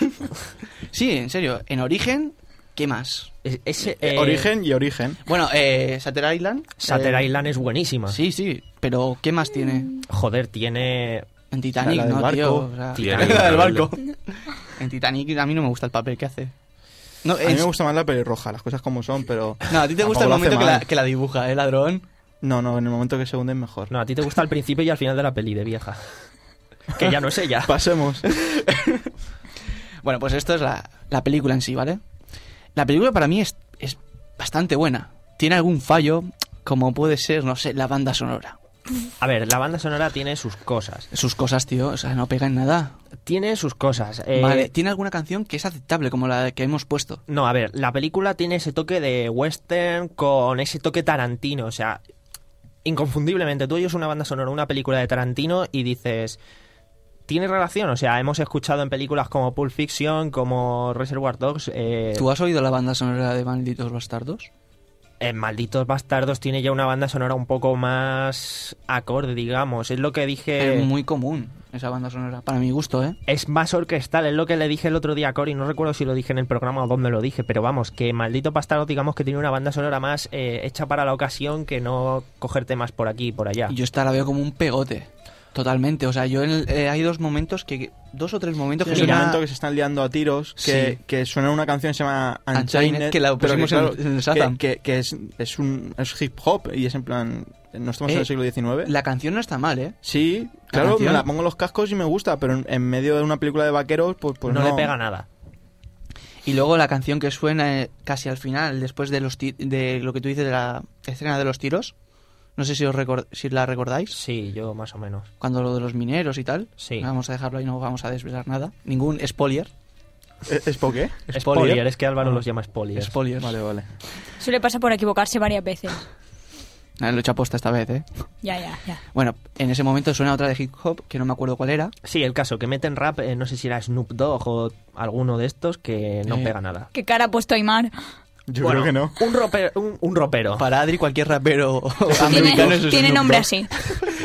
Sí, en serio. En Origen, ¿qué más? Es- ese, Eh, eh, Origen y Origen. Bueno, eh, Shutter Island. Shutter eh, Island es buenísima. Sí, sí, pero ¿qué más tiene? Joder, tiene... En Titanic, La del ¿no, barco. tío? O sea, Titanic, la del rebelde. barco. En Titanic a mí no me gusta el papel que hace. No, A mí es- me gusta más la pelirroja, las cosas como son, pero... no, a ti te gusta el tampoco lo momento hace que la, mal. que la dibuja, ¿eh, ladrón? No, no, en el momento que se hunde es mejor. No, a ti te gusta al principio y al final de la peli de vieja. Que ya no es ella. Pasemos. Bueno, pues esto es la, la película en sí, ¿vale? La película para mí es, es bastante buena. Tiene algún fallo, como puede ser, no sé, la banda sonora. A ver, la banda sonora tiene sus cosas. Sus cosas, tío, o sea, no pega en nada. Tiene sus cosas. eh, Vale, tiene alguna canción que es aceptable, como la que hemos puesto. No, a ver, la película tiene ese toque de western con ese toque Tarantino. O sea, inconfundiblemente, tú oyes una banda sonora, una película de Tarantino y dices... ¿Tiene relación? O sea, hemos escuchado en películas como Pulp Fiction, como Reservoir Dogs... Eh, ¿Tú has oído la banda sonora de Malditos Bastardos? en Malditos Bastardos tiene ya una banda sonora un poco más acorde, digamos. Es lo que dije... Es muy común esa banda sonora, para mi gusto, ¿eh? Es más orquestal, es lo que le dije el otro día a Cory, no recuerdo si lo dije en el programa o dónde lo dije, pero vamos, que Maldito Bastardo digamos que tiene una banda sonora más eh, hecha para la ocasión que no coger temas por aquí y por allá. Y yo esta la veo como un pegote. Totalmente, o sea, yo en el- eh, hay dos momentos que... Dos o tres momentos que Es un suena- momento que se están liando a tiros, que, Sí. que suena una canción que se llama Unchained, Unchained, que la pero pusimos en- en el Shazam. que, que, que es, es un es hip hop y es en plan... No estamos en Eh, el siglo diecinueve. La canción no está mal, ¿eh? Sí, La claro, canción. me la pongo en los cascos y me gusta, pero en, en medio de una película de vaqueros, pues, pues no, no, le pega nada. Y luego la canción que suena eh, casi al final, después de los ti- de lo que tú dices de la escena de los tiros. No sé si os record- si la recordáis. Sí, yo más o menos. Cuando lo de los mineros y tal. Sí. Vamos a dejarlo ahí, no vamos a desvelar nada. Ningún spoiler. ¿Es, es por qué? Spoiler, es que Álvaro Ah. los llama spoilers. Spoiler. Vale, vale. Suele pasar por equivocarse varias veces. Ah, lo he hecho aposta esta vez, ¿eh? Ya, ya, ya. Bueno, en ese momento suena otra de hip hop, que no me acuerdo cuál era. Sí, el caso, que meten rap, eh, no sé si era Snoop Dogg o alguno de estos, que no Eh. pega nada. ¿Qué cara ha puesto Aymar? Yo Bueno, creo que no. Un, rope- un, un ropero. Para Adri, cualquier rapero Tiene, americano es tiene Snoop nombre Dogg. así.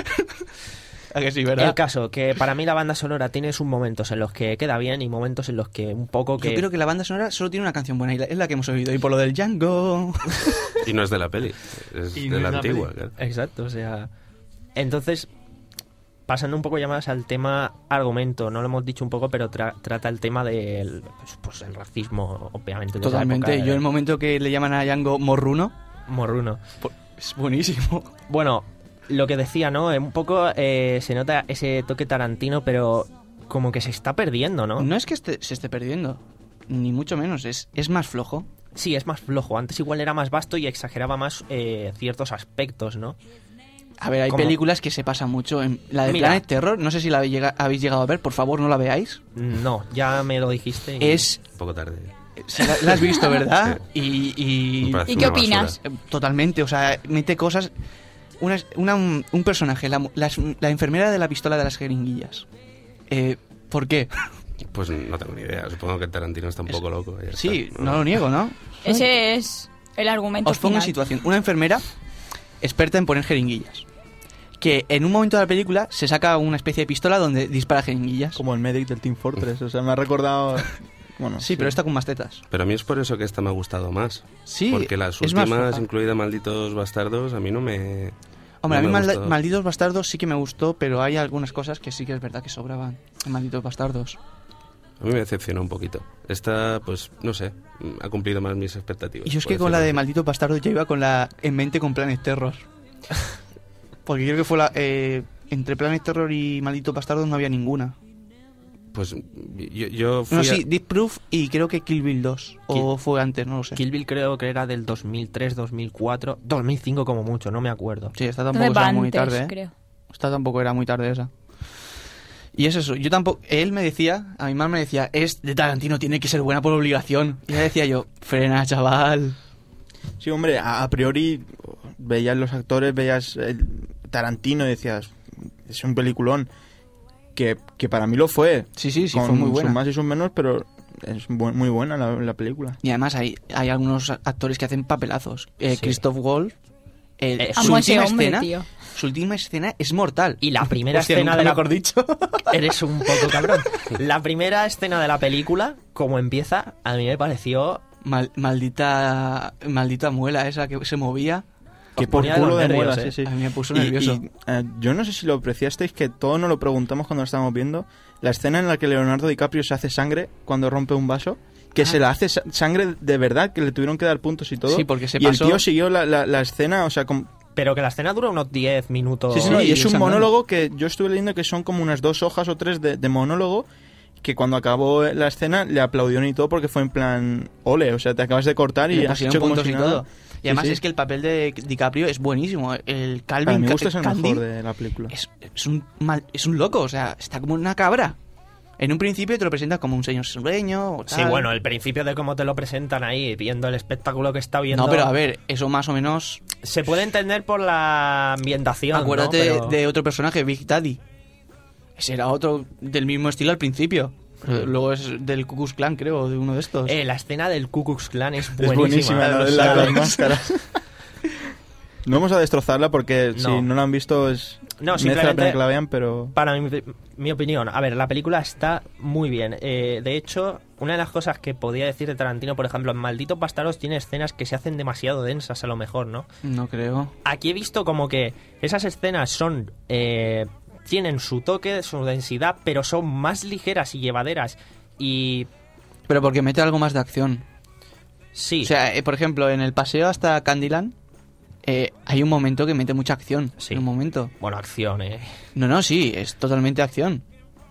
¿A que sí, verdad? El caso, que para mí la banda sonora tiene sus momentos en los que queda bien y momentos en los que un poco que... Yo creo que la banda sonora solo tiene una canción buena y la- es la que hemos oído. Y por lo del Django... Y no es de la peli, es Y de no la es de la antigua. peli. claro. Exacto, o sea... Entonces, pasando un poco ya más al tema argumento, no lo hemos dicho un poco, pero tra- trata el tema del pues, pues, el racismo, obviamente. de esa Totalmente. época, Yo eh, el momento que le llaman a Django morruno, Morruno. pues, es buenísimo. Bueno, lo que decía, ¿no? Un poco eh, se nota ese toque tarantino, pero como que se está perdiendo, ¿no? No es que esté- se esté perdiendo, ni mucho menos. Es, es más flojo. Sí, es más flojo. Antes igual era más vasto y exageraba más eh, ciertos aspectos, ¿no? A ver, hay ¿Cómo? películas que se pasan mucho. En la de Mira. Planet Terror, no sé si la habéis llega- habéis llegado a ver, por favor no la veáis. No, ya me lo dijiste. y- Es... Un poco tarde. se La, la has visto, ¿verdad? Y... y- Me parece ¿Y qué una basura. opinas? Eh, Totalmente, o sea, mete cosas... Una, una- un, un personaje, la, mu- las- la enfermera de la pistola de las jeringuillas. Eh, ¿Por qué? Pues no tengo ni idea. Supongo que Tarantino está un poco loco. ya Sí, está. no lo niego, ¿no? Ese es el argumento Os pongo en final. situación. Una enfermera experta en poner jeringuillas. Que en un momento de la película se saca una especie de pistola donde dispara jeringuillas. Como el medic del Team Fortress. O sea, me ha recordado... Bueno, Sí, pero esta con más tetas. Pero a mí es por eso que esta me ha gustado más. Sí, Porque las es más últimas, floja. incluida Malditos Bastardos, a mí no me... Hombre, no a mí me Malda- gustó. Malditos Bastardos sí que me gustó, pero hay algunas cosas que sí que es verdad que sobraban en Malditos Bastardos. A mí me decepcionó un poquito. Esta, pues, no sé, ha cumplido más mis expectativas. Y yo es por que con la de decirlo Malditos Bastardos ya iba con la en mente con Planet Terror. Porque creo que fue la... eh, entre Planet Terror y Malditos Bastardos no había ninguna. así. Pues yo, yo fui No, a- sí, Deep Proof y creo que Kill Bill dos. O fue antes, no lo sé. Kill Bill creo que era del dos mil tres, dos mil cuatro, dos mil cinco como mucho, no me acuerdo. Sí, esta No tampoco va era muy antes, tarde, ¿eh? creo. Esta tampoco era muy tarde esa. Y es eso, yo tampoco... Él me decía, a mi mamá me decía, es de Tarantino, tiene que ser buena por obligación. Y le decía yo, frena, chaval. Sí, hombre, a, a priori veías los actores, veías el Tarantino y decías, es un peliculón. Que, que para mí lo fue. Sí, sí, sí, con fue muy buena. sus más y sus menos, pero es bu- muy buena la, la película. Y además hay, hay algunos actores que hacen papelazos. Eh, Sí. Christoph Waltz, el- Eh, su Amo a ese última hombre, escena, tío. su última escena es mortal. Y la primera Hostia, escena nunca de la... mejor dicho. Eres un poco cabrón. La primera escena de la película, como empieza, a mí me pareció... Mal- maldita, maldita muela esa que se movía. Que Os por ponía de culo los de nervios, muela, eh. sí, sí. A mí me puso Y- nervioso. y, eh, yo no sé si lo apreciasteis, que todos nos lo preguntamos cuando lo estábamos viendo. La escena en la que Leonardo DiCaprio se hace sangre cuando rompe un vaso, que Ah. se la hace sa- sangre de verdad, que le tuvieron que dar puntos y todo. Sí, porque se y pasó- el tío siguió la, la- la escena, o sea, con... Pero que la escena dura unos diez minutos. Sí, sí, no, y es un sangrando. monólogo que yo estuve leyendo que son como unas dos hojas o tres de, de monólogo, que cuando acabó la escena le aplaudieron y todo porque fue en plan, ole, o sea, te acabas de cortar y Le has pusieron hecho como puntos si y nada. todo. Y además Sí, sí. es que el papel de DiCaprio es buenísimo. El Calvin Para mi Ca- gusto es el Candy mejor de la película. es, es un mal- es un loco, o sea, está como una cabra. En un principio te lo presentas como un señor sureño o Sí, tal. bueno, el principio de cómo te lo presentan ahí, viendo el espectáculo que está viendo... No, pero a ver, eso más o menos... Se puede entender por la ambientación, Acuérdate ¿no? Pero- de otro personaje, Big Daddy. Ese era otro del mismo estilo al principio. Pero luego es del Ku Klux Klan, creo, de uno de estos. Eh, la escena del Ku Klux Klan es Es buenísima. buenísima, la de la- las máscaras. No vamos a destrozarla porque No. si no la han visto es No, merece la simplemente- pena que la vean, pero Para mi, mi opinión, a ver, la película está muy bien. Eh, de hecho, una de las cosas que podía decir de Tarantino, por ejemplo, en Malditos Bastardos tiene escenas que se hacen demasiado densas a lo mejor, ¿no? No creo. Aquí he visto como que esas escenas son... eh, tienen su toque, su densidad, pero son más ligeras y llevaderas. Y Pero porque mete algo más de acción. sí, O sea, eh, por ejemplo, en el paseo hasta Candyland eh, hay un momento que mete mucha acción. Sí. En un momento. bueno, acción, eh. No, no, sí, es totalmente acción.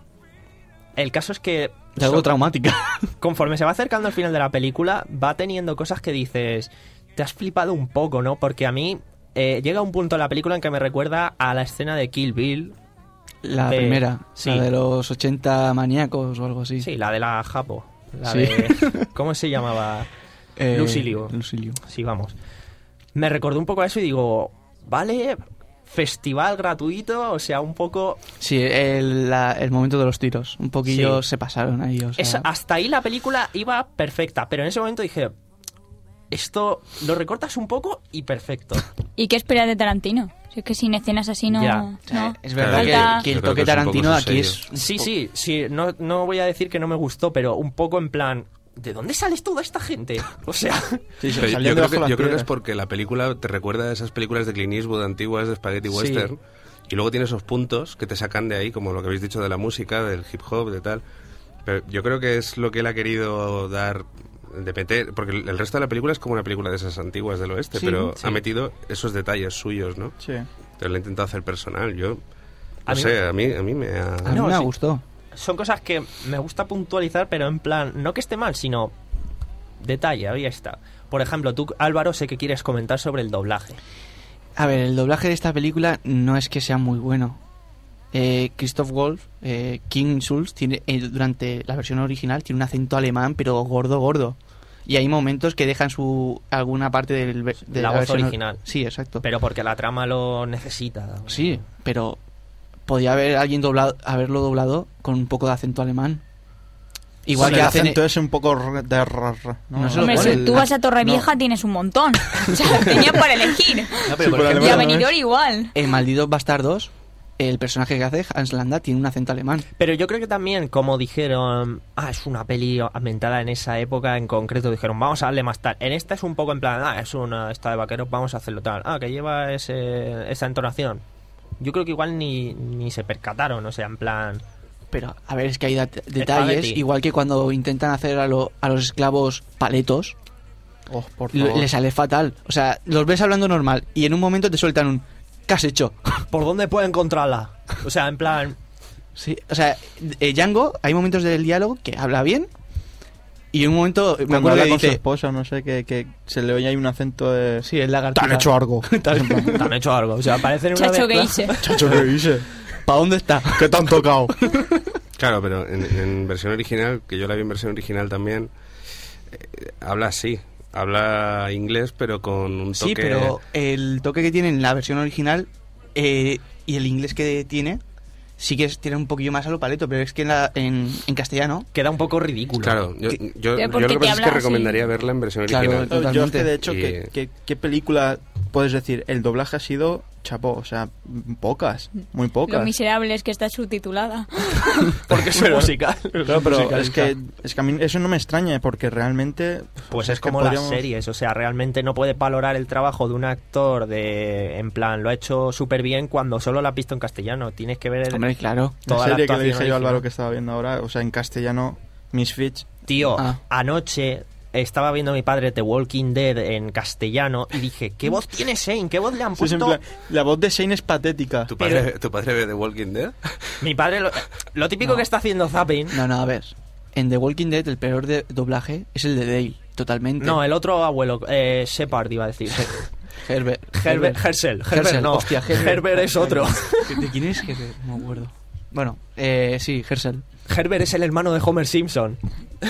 El caso es que... Es algo so- traumática. conforme se va acercando al final de la película, va teniendo cosas que dices, te has flipado un poco, ¿no? Porque a mí eh, llega un punto en la película en que me recuerda a la escena de Kill Bill. La de- primera, sí. la de los ochenta maníacos o algo así. Sí, la de la Japo. La Sí. de... ¿Cómo se llamaba? Eh, Lucy Liu. Lucy Liu. Sí, vamos. Me recordó un poco a eso y digo, vale, festival gratuito, o sea, un poco... Sí, el, la- el momento de los tiros. Un poquillo Sí. se pasaron ahí. O sea, Es, hasta ahí la película iba perfecta, pero en ese momento dije, esto lo recortas un poco y perfecto. ¿Y qué esperas de Tarantino? Si es que sin escenas así no... Ya. no. O sea, es verdad Falta- que, que el Yo creo toque que es un poco Tarantino su aquí sello. es... Sí, sí, sí, no, no voy a decir que no me gustó, pero un poco en plan, ¿de dónde sales toda esta gente? O sea, Sí, sí, Pero salían yo, creo debajo que, las yo creo que es piedras. porque la película te recuerda a esas películas de Clint Eastwood antiguas de Spaghetti Sí. Western y luego tiene esos puntos que te sacan de ahí, como lo que habéis dicho de la música, del hip hop, de tal. Pero yo creo que es lo que él ha querido dar de meter, porque el el resto de la película es como una película de esas antiguas del oeste, Sí, pero sí. ha metido esos detalles suyos, ¿no? Sí. Pero lo ha intentado hacer personal. Yo no A mí- sé, a mí, a mí me ha... A mí No, me sí. gustó. son cosas que me gusta puntualizar, pero en plan, no que esté mal, sino detalle, ahí está. Por ejemplo, tú, Álvaro, sé que quieres comentar sobre el doblaje. A ver, el doblaje de esta película no es que sea muy bueno. Eh, Christoph Wolf, eh, King Schulz, tiene, eh, durante la versión original tiene un acento alemán, pero gordo, gordo. Y hay momentos que dejan su alguna parte del, ve- de La la, voz versión original. Sí, exacto. Pero porque la trama lo necesita. Sí, pero podía haber alguien doblado, haberlo doblado con un poco de acento alemán. Igual Sí, que el hacen... acento es un poco r- de r- r- ¿no? No se lo Hombre, pone. si tú vas a Torrevieja No. tienes un montón. O sea, tenía para elegir. No, pero Sí, por por ejemplo, Y a alemán, ¿no? Benidorm igual. en Malditos Bastardos, el personaje que hace, Hans Landa, tiene un acento alemán. Pero yo creo que también, como dijeron, ah, es una peli ambientada en esa época en concreto, dijeron, vamos a darle más tal. En esta es un poco en plan, ah, es una esta de vaqueros, vamos a hacerlo tal. Ah, que lleva ese, esa entonación. Yo creo que igual ni, ni se percataron, o sea, en plan... Pero, a ver, es que hay dat- detalles, Espagueti. igual que cuando intentan hacer a, lo- a los esclavos paletos, Oh, por le, favor. le sale fatal. O sea, los ves hablando normal y en un momento te sueltan un... ¿Qué has hecho? ¿Por dónde puedo encontrarla? O sea, en plan... Sí, o sea, eh, Django, hay momentos del diálogo que habla bien y en un momento me Cuando acuerdo habla que con su dice... esposa, no sé, que, que se le oye ahí un acento de... Sí, el Te lagartija. han hecho algo. Te han hecho algo, o sea, parecen una Chacho, ¿qué mezcla- hice? Chacho, ¿qué dice? ¿Para dónde está? ¿Qué te han tocado? Claro, pero en, en versión original, que yo la vi en versión original también, eh, habla así. Habla inglés, pero con un toque... Sí, pero el toque que tiene en la versión original eh, y el inglés que tiene sí que es- tiene un poquillo más a lo paleto, pero es que en, la- en, en castellano... Queda un poco ridículo. Claro, yo, yo, yo Pero lo porque que te pasa es que habla así. recomendaría verla en versión Claro, original. Totalmente. Yo es que de hecho, Y- ¿qué, qué, qué película puedes decir? El doblaje ha sido chapó, o sea, pocas, muy Los pocas. Miserables, que está subtitulada. Porque es Pero- musical. Claro, pero Musical, es que, es que a mí eso no me extraña, porque realmente... Pues o sea, es que como podríamos- las series, o sea, realmente no puedes valorar el trabajo de un actor de, en plan, lo ha hecho súper bien cuando solo lo has visto en castellano. Tienes que ver el, Hombre, claro. La toda la serie que le actuación dije yo a original. Álvaro que estaba viendo ahora, o sea, en castellano, Misfits. Tío, Ah. anoche estaba viendo a mi padre The Walking Dead en castellano y dije, ¿qué voz tiene Shane? ¿Qué voz le han Sí, es en puesto? plan, la voz de Shane es patética. ¿Tu padre, ¿Tu padre ve The Walking Dead? Mi padre, lo, lo típico No. que está haciendo Zapping. No, no, a ver. En The Walking Dead el peor de doblaje es el de Dale, totalmente. No, el otro abuelo, eh, Shepard iba a decir. Herbert. Herbert, Herschel, Herbert Herschel, no, hostia, Herbert. Herbert es otro. ¿De quién es Herbert? No me acuerdo. Bueno, eh, sí, Herschel. Herbert es el hermano de Homer Simpson.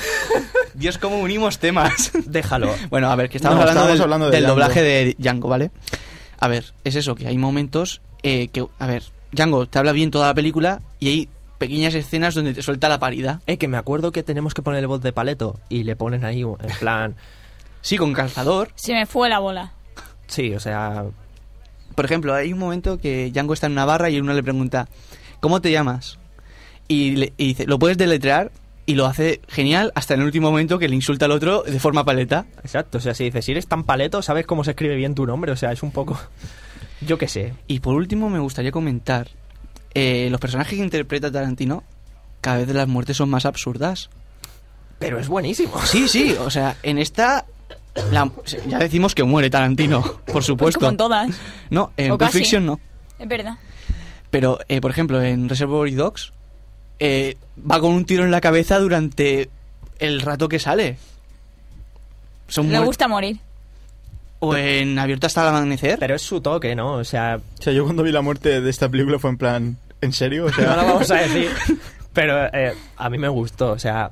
Dios, cómo unimos temas. Déjalo. Bueno, a ver, que estamos No, hablando, estábamos del, hablando de del Django. doblaje de Django, ¿vale? A ver, es eso, que hay momentos eh, que, a ver, Django te habla bien toda la película y hay pequeñas escenas donde te suelta la parida. Eh, que me acuerdo que tenemos que ponerle voz de paleto y le ponen ahí en plan... Sí, con calzador. Se me fue la bola. Sí, o sea... Por ejemplo, hay un momento que Django está en una barra y uno le pregunta, ¿cómo te llamas? Y, le, y dice, ¿lo puedes deletrear? Y lo hace genial hasta en el último momento que le insulta al otro de forma paleta. Exacto, o sea, si dices, si eres tan paleto, sabes cómo se escribe bien tu nombre, o sea, es un poco... Yo qué sé. Y por último me gustaría comentar, eh, los personajes que interpreta Tarantino, cada vez las muertes son más absurdas. Pero es buenísimo. Sí, sí, o sea, en esta... la- ya decimos que muere Tarantino, por Pues supuesto. como en todas. No, en O Pulp casi. Fiction no. Es verdad. Pero, eh, por ejemplo, en Reservoir Dogs eh, va con un tiro en la cabeza durante el rato que sale. Son Le muer- gusta morir. O en Abierto hasta el amanecer. Pero es su toque, ¿no? O sea, O sea, yo cuando vi la muerte de esta película fue en plan, ¿en serio? O no sea, lo vamos a decir. Pero eh, a mí me gustó, o sea...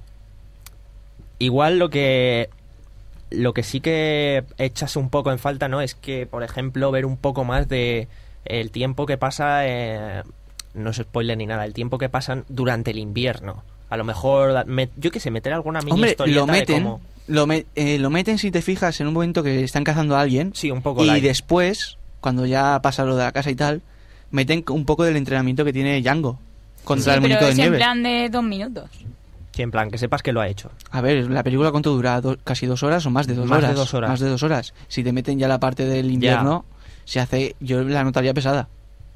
Igual lo que... Lo que sí que echas un poco en falta, ¿no? Es que, por ejemplo, ver un poco más de el tiempo que pasa... eh, no es spoiler ni nada, el tiempo que pasan durante el invierno. A lo mejor, me- yo qué sé, meter alguna mini Hombre, historieta lo meten, de cómo... lo, me- eh, lo meten si te fijas en un momento que están cazando a alguien. Sí, un poco Y light. después, cuando ya pasa lo de la casa y tal, meten un poco del entrenamiento que tiene Django contra Sí, el pero monito de es en nieve. plan de dos minutos. Sí, en plan, que sepas que lo ha hecho. A ver, la película cuánto dura, Do- casi dos horas o más de dos Más de horas. dos horas. Más de dos horas. Si te meten ya la parte del invierno, se hace, yo la notaría pesada.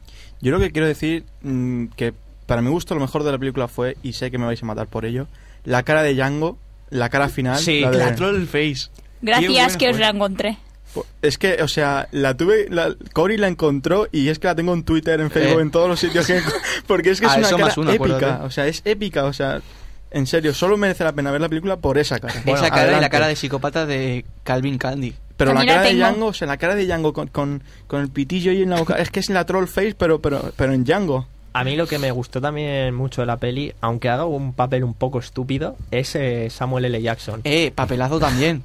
Yo lo que quiero decir, mm, que para mi gusto lo mejor de la película fue, y sé que me vais a matar por ello, la cara de Django, la cara final. Sí, la de- La troll face. Gracias que os fue. la encontré. Es que, o sea, la tuve, la, Cory la encontró y es que la tengo en Twitter, en Facebook, Eh. en todos los sitios que... Porque es que es Ah, una eso cara más uno, épica, acuérdate. o sea, es épica, o sea, en serio, solo merece la pena ver la película por esa cara. Bueno, Esa cara y la adelante. cara de psicópata de Calvin Candy. Pero la También la cara de tengo. Django, o sea, la cara de Django con, con, con el pitillo ahí en la boca, es que es la troll face, pero, pero, pero en Django. A mí lo que me gustó también mucho de la peli, aunque haga un papel un poco estúpido, es eh, Samuel L. Jackson. Eh, papelazo también.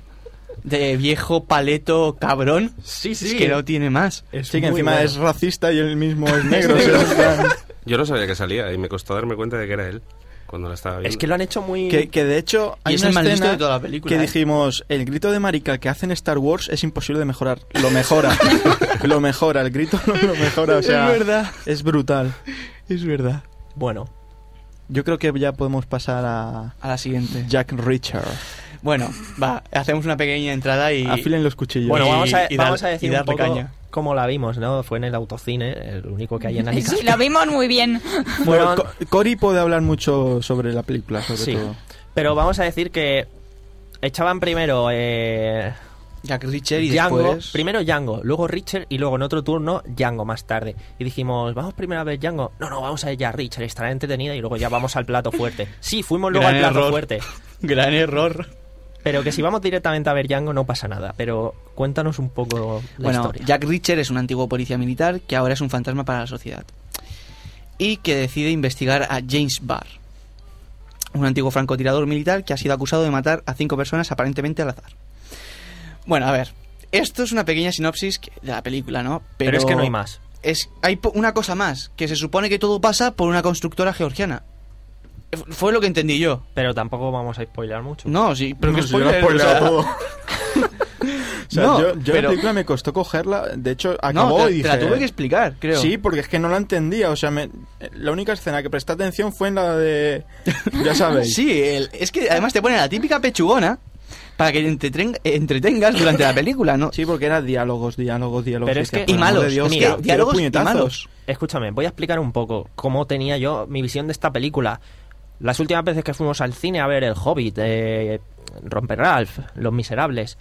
De viejo paleto cabrón. Sí, Es que no tiene más. Es Sí, que muy encima bueno. es racista y él mismo es negro. o sea, en plan- Yo no sabía que salía y me costó darme cuenta de que era él cuando la estaba viendo. Es que lo han hecho muy... que, que de hecho hay Y es una el más listo escena de toda la película, que ¿eh? dijimos, el grito de marica que hace en Star Wars es imposible de mejorar. Lo mejora. lo mejora, el grito lo, lo mejora. O sea, Es verdad. es brutal. Es verdad. Bueno, Yo creo que ya podemos pasar a A la siguiente. Jack Richard. Bueno, va, hacemos una pequeña entrada y... Afilen los cuchillos. bueno Y- vamos, a, y vamos dar- a decir y un darle poco caña. cómo la vimos, ¿no? Fue en el autocine, el único que hay en Alicante. Sí, la vimos muy bien. Bueno, Fueron- Co- Cory puede hablar mucho sobre la película, sobre Sí. todo. Pero vamos a decir que echaban primero eh, Jack Reacher y Django, después... primero Django, luego Richard y luego en otro turno Django más tarde. Y dijimos, ¿vamos primero a ver Django? No, no, vamos a ver ya Richard, estará entretenida y luego ya vamos al plato fuerte. Sí, fuimos luego Gran al plato error. fuerte. Gran error. Pero que si vamos directamente a ver Django no pasa nada. Pero cuéntanos un poco la Bueno, historia. Jack Reacher es un antiguo policía militar que ahora es un fantasma para la sociedad. Y que decide investigar a James Barr, un antiguo francotirador militar que ha sido acusado de matar a cinco personas aparentemente al azar. Bueno, a ver, esto es una pequeña sinopsis que- de la película, ¿no? Pero es que no hay más. Es, hay po- una cosa más, que se supone que todo pasa por una constructora georgiana. F- Fue lo que entendí yo. Pero tampoco vamos a spoiler mucho. No, sí, pero No, que si yo lo he spoiler, o sea, spoileado todo. O sea, No, yo, yo pero- la película me costó cogerla. De hecho, no, acabó te, y dije... te la tuve que explicar, creo. Sí, porque es que no la entendía. O sea, me- la única escena que presté atención fue en la de... Ya sabéis. Sí, el- es que además te ponen la típica pechugona para que te entretren- entretengas durante la película, ¿no? Sí, porque era diálogos, diálogos, diálogos. Pero es decía, que- por Y amor malos, de Dios, es que quiero- quiero diálogos y puñetazos. malos. Escúchame, voy a explicar un poco cómo tenía yo mi visión de esta película. Las últimas veces que fuimos al cine a ver El Hobbit, eh, Romper Ralph, Los Miserables,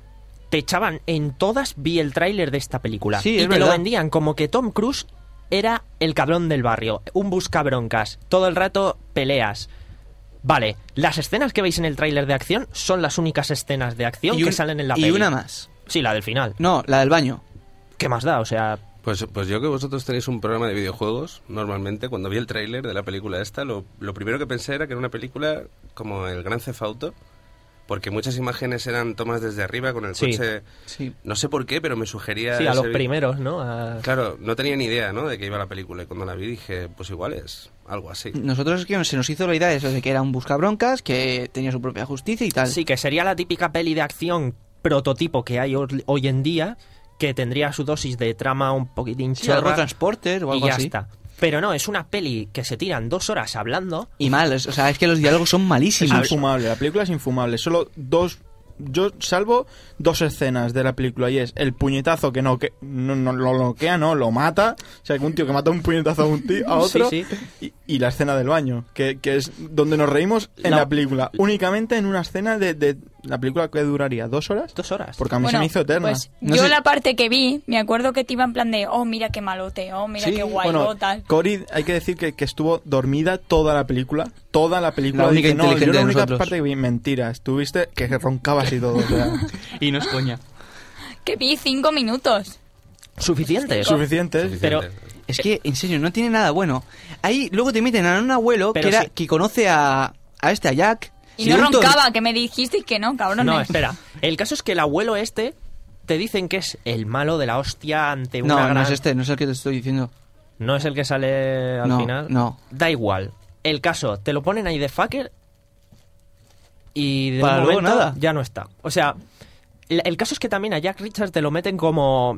te echaban en todas, vi el tráiler de esta película. Sí, y es te lo verdad. vendían como que Tom Cruise era el cabrón del barrio, un buscabroncas, todo el rato peleas. Vale, las escenas que veis en el tráiler de acción son las únicas escenas de acción Y que un- salen en la y peli. una más. Sí, la del final. No, la del baño. ¿Qué más da? O sea, Pues, pues yo que vosotros tenéis un programa de videojuegos, normalmente cuando vi el tráiler de la película esta, lo, lo primero que pensé era que era una película como el Gran Theft Auto, porque muchas imágenes eran tomas desde arriba con el Sí. coche. Sí. No sé por qué, pero me sugería... sí, a los ese- primeros, ¿no? A- Claro, no tenía ni idea, ¿no?, de que iba la película, y cuando la vi dije, pues igual es algo así. Nosotros es que se nos hizo la idea de eso, de que era un buscabroncas, que tenía su propia justicia y tal. Sí, que sería la típica peli de acción prototipo que hay hoy hoy en día, que tendría su dosis de trama un poquitín Sí, algo chorra transporter o y algo ya así. está. Pero no, es una peli que se tiran dos horas hablando. Y mal, es- o sea, es que los diálogos son Es malísimos. infumable, la película es infumable. Solo dos... Yo salvo dos escenas de la película y es el puñetazo que no, que no, no lo bloquea, no, lo mata. O sea, que un tío que mata un puñetazo a un tío, a otro. Sí, Y, y la escena del baño, que, que es donde nos reímos en La- la película. Únicamente en una escena de, de la película que duraría dos horas. Dos horas. Porque a mí se Bueno, me hizo eterna. Pues No yo sé- la parte que vi, me acuerdo que te iba en plan de, oh, mira qué malote, oh, mira Sí, qué guay, bueno, oh, tal. Cory, hay que decir que, que estuvo dormida toda la película. Toda la película. La única Dice, no, yo inteligente la de única nosotros". parte que vi, mentira. Estuviste que roncabas y todo. O sea, Y no es coña. Que vi cinco minutos. Suficiente. suficiente. Suficiente. Pero Es que, en serio, no tiene nada bueno. Ahí luego te meten a un abuelo Pero que, era, sí. que conoce a, a este, a Jack. Y Sí, no un tor- roncaba, que me dijisteis que no, cabrones. no, espera. El caso es que el abuelo este te dicen que es el malo de la hostia ante una No, gran... no es este, no es el que te estoy diciendo. ¿No es el que sale al No, final? no. Da igual. El caso, te lo ponen ahí de fucker y de Para un luego momento nada. ya no está. O sea, el, el caso es que también a Jack Reacher te lo meten como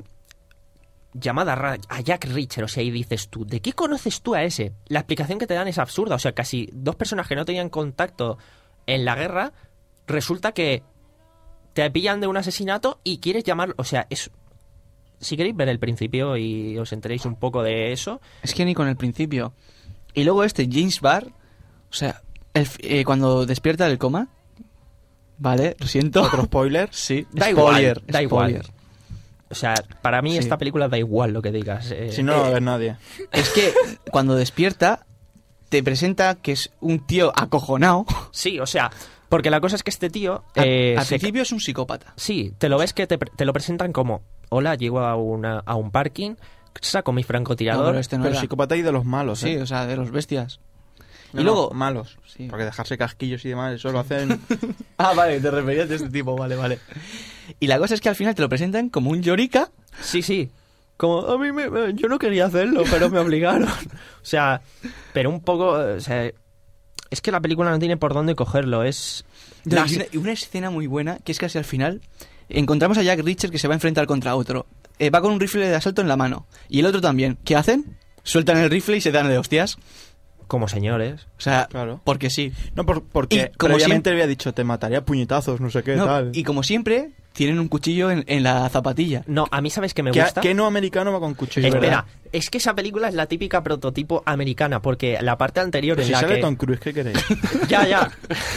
llamada ra- a Jack Reacher, o sea, y dices tú, ¿de qué conoces tú a ese? La explicación que te dan es absurda, o sea, casi dos personas que no tenían contacto en la guerra, resulta que te pillan de un asesinato y quieres llamarlo, o sea, es... Si queréis ver el principio y os enteréis un poco de eso... Es que ni con el principio. Y luego este James Barr, o sea, el f- eh, cuando despierta del coma, vale, lo siento. ¿Otro spoiler? Sí, Da spoiler, igual, da spoiler. igual. O sea, para mí Sí. esta película da igual lo que digas. eh, Si no lo va a ver nadie. Es que cuando despierta, te presenta que es un tío acojonado. Sí, o sea, porque la cosa es que este tío... Al, eh, al se- principio es un psicópata. Sí, te lo ves que te, pre- te lo presentan como, hola, llego a, una, a un parking, saco mi francotirador... No, pero este no Pero era. psicópata y de los malos, Sí, ¿eh? o sea, de los bestias. No, y no, luego... malos. Sí. Porque dejarse casquillos y demás, eso lo hacen... Ah, vale, te referías de este tipo, vale, vale. Y la cosa es que al final te lo presentan como un llorica. Sí, sí. Como, a mí me, me- yo no quería hacerlo, pero me obligaron. O sea, pero un poco... O sea, es que la película no tiene por dónde cogerlo, es... No, las- y una, y una escena muy buena, que es casi al final, encontramos a Jack Reacher que se va a enfrentar contra otro. Eh, va con un rifle de asalto en la mano. Y el otro también. ¿Qué hacen? Sueltan el rifle y se dan de hostias. Como señores. O sea, Claro. porque sí. No, por, porque Y como previamente siempre- le había dicho, te mataría a puñetazos, no sé qué, No, tal. y como siempre, tienen un cuchillo en, en la zapatilla. No, a mí sabes que me ¿Qué, gusta... qué no americano va con cuchillo? Espera, ¿verdad? es que esa película es la típica prototipo americana, porque la parte anterior Pero en si la sale que... Tom Cruise, ¿qué queréis? Ya, ya.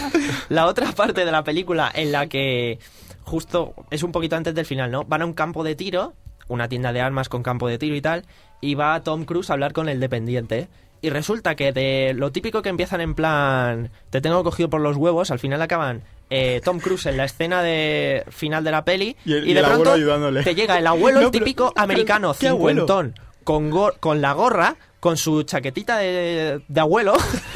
La otra parte de la película en la que justo es un poquito antes del final, ¿no? Van a un campo de tiro, una tienda de armas con campo de tiro y tal, y va Tom Cruise a hablar con el dependiente. Y resulta que de lo típico que empiezan en plan, te tengo cogido por los huevos, al final acaban eh, Tom Cruise en la escena de final de la peli Y el- y y de el abuelo pronto ayudándole. te llega el abuelo, No, el pero- típico pero, americano, ¿qué abuelo? cincuentón, con, gor- con la gorra, con su chaquetita de, de abuelo,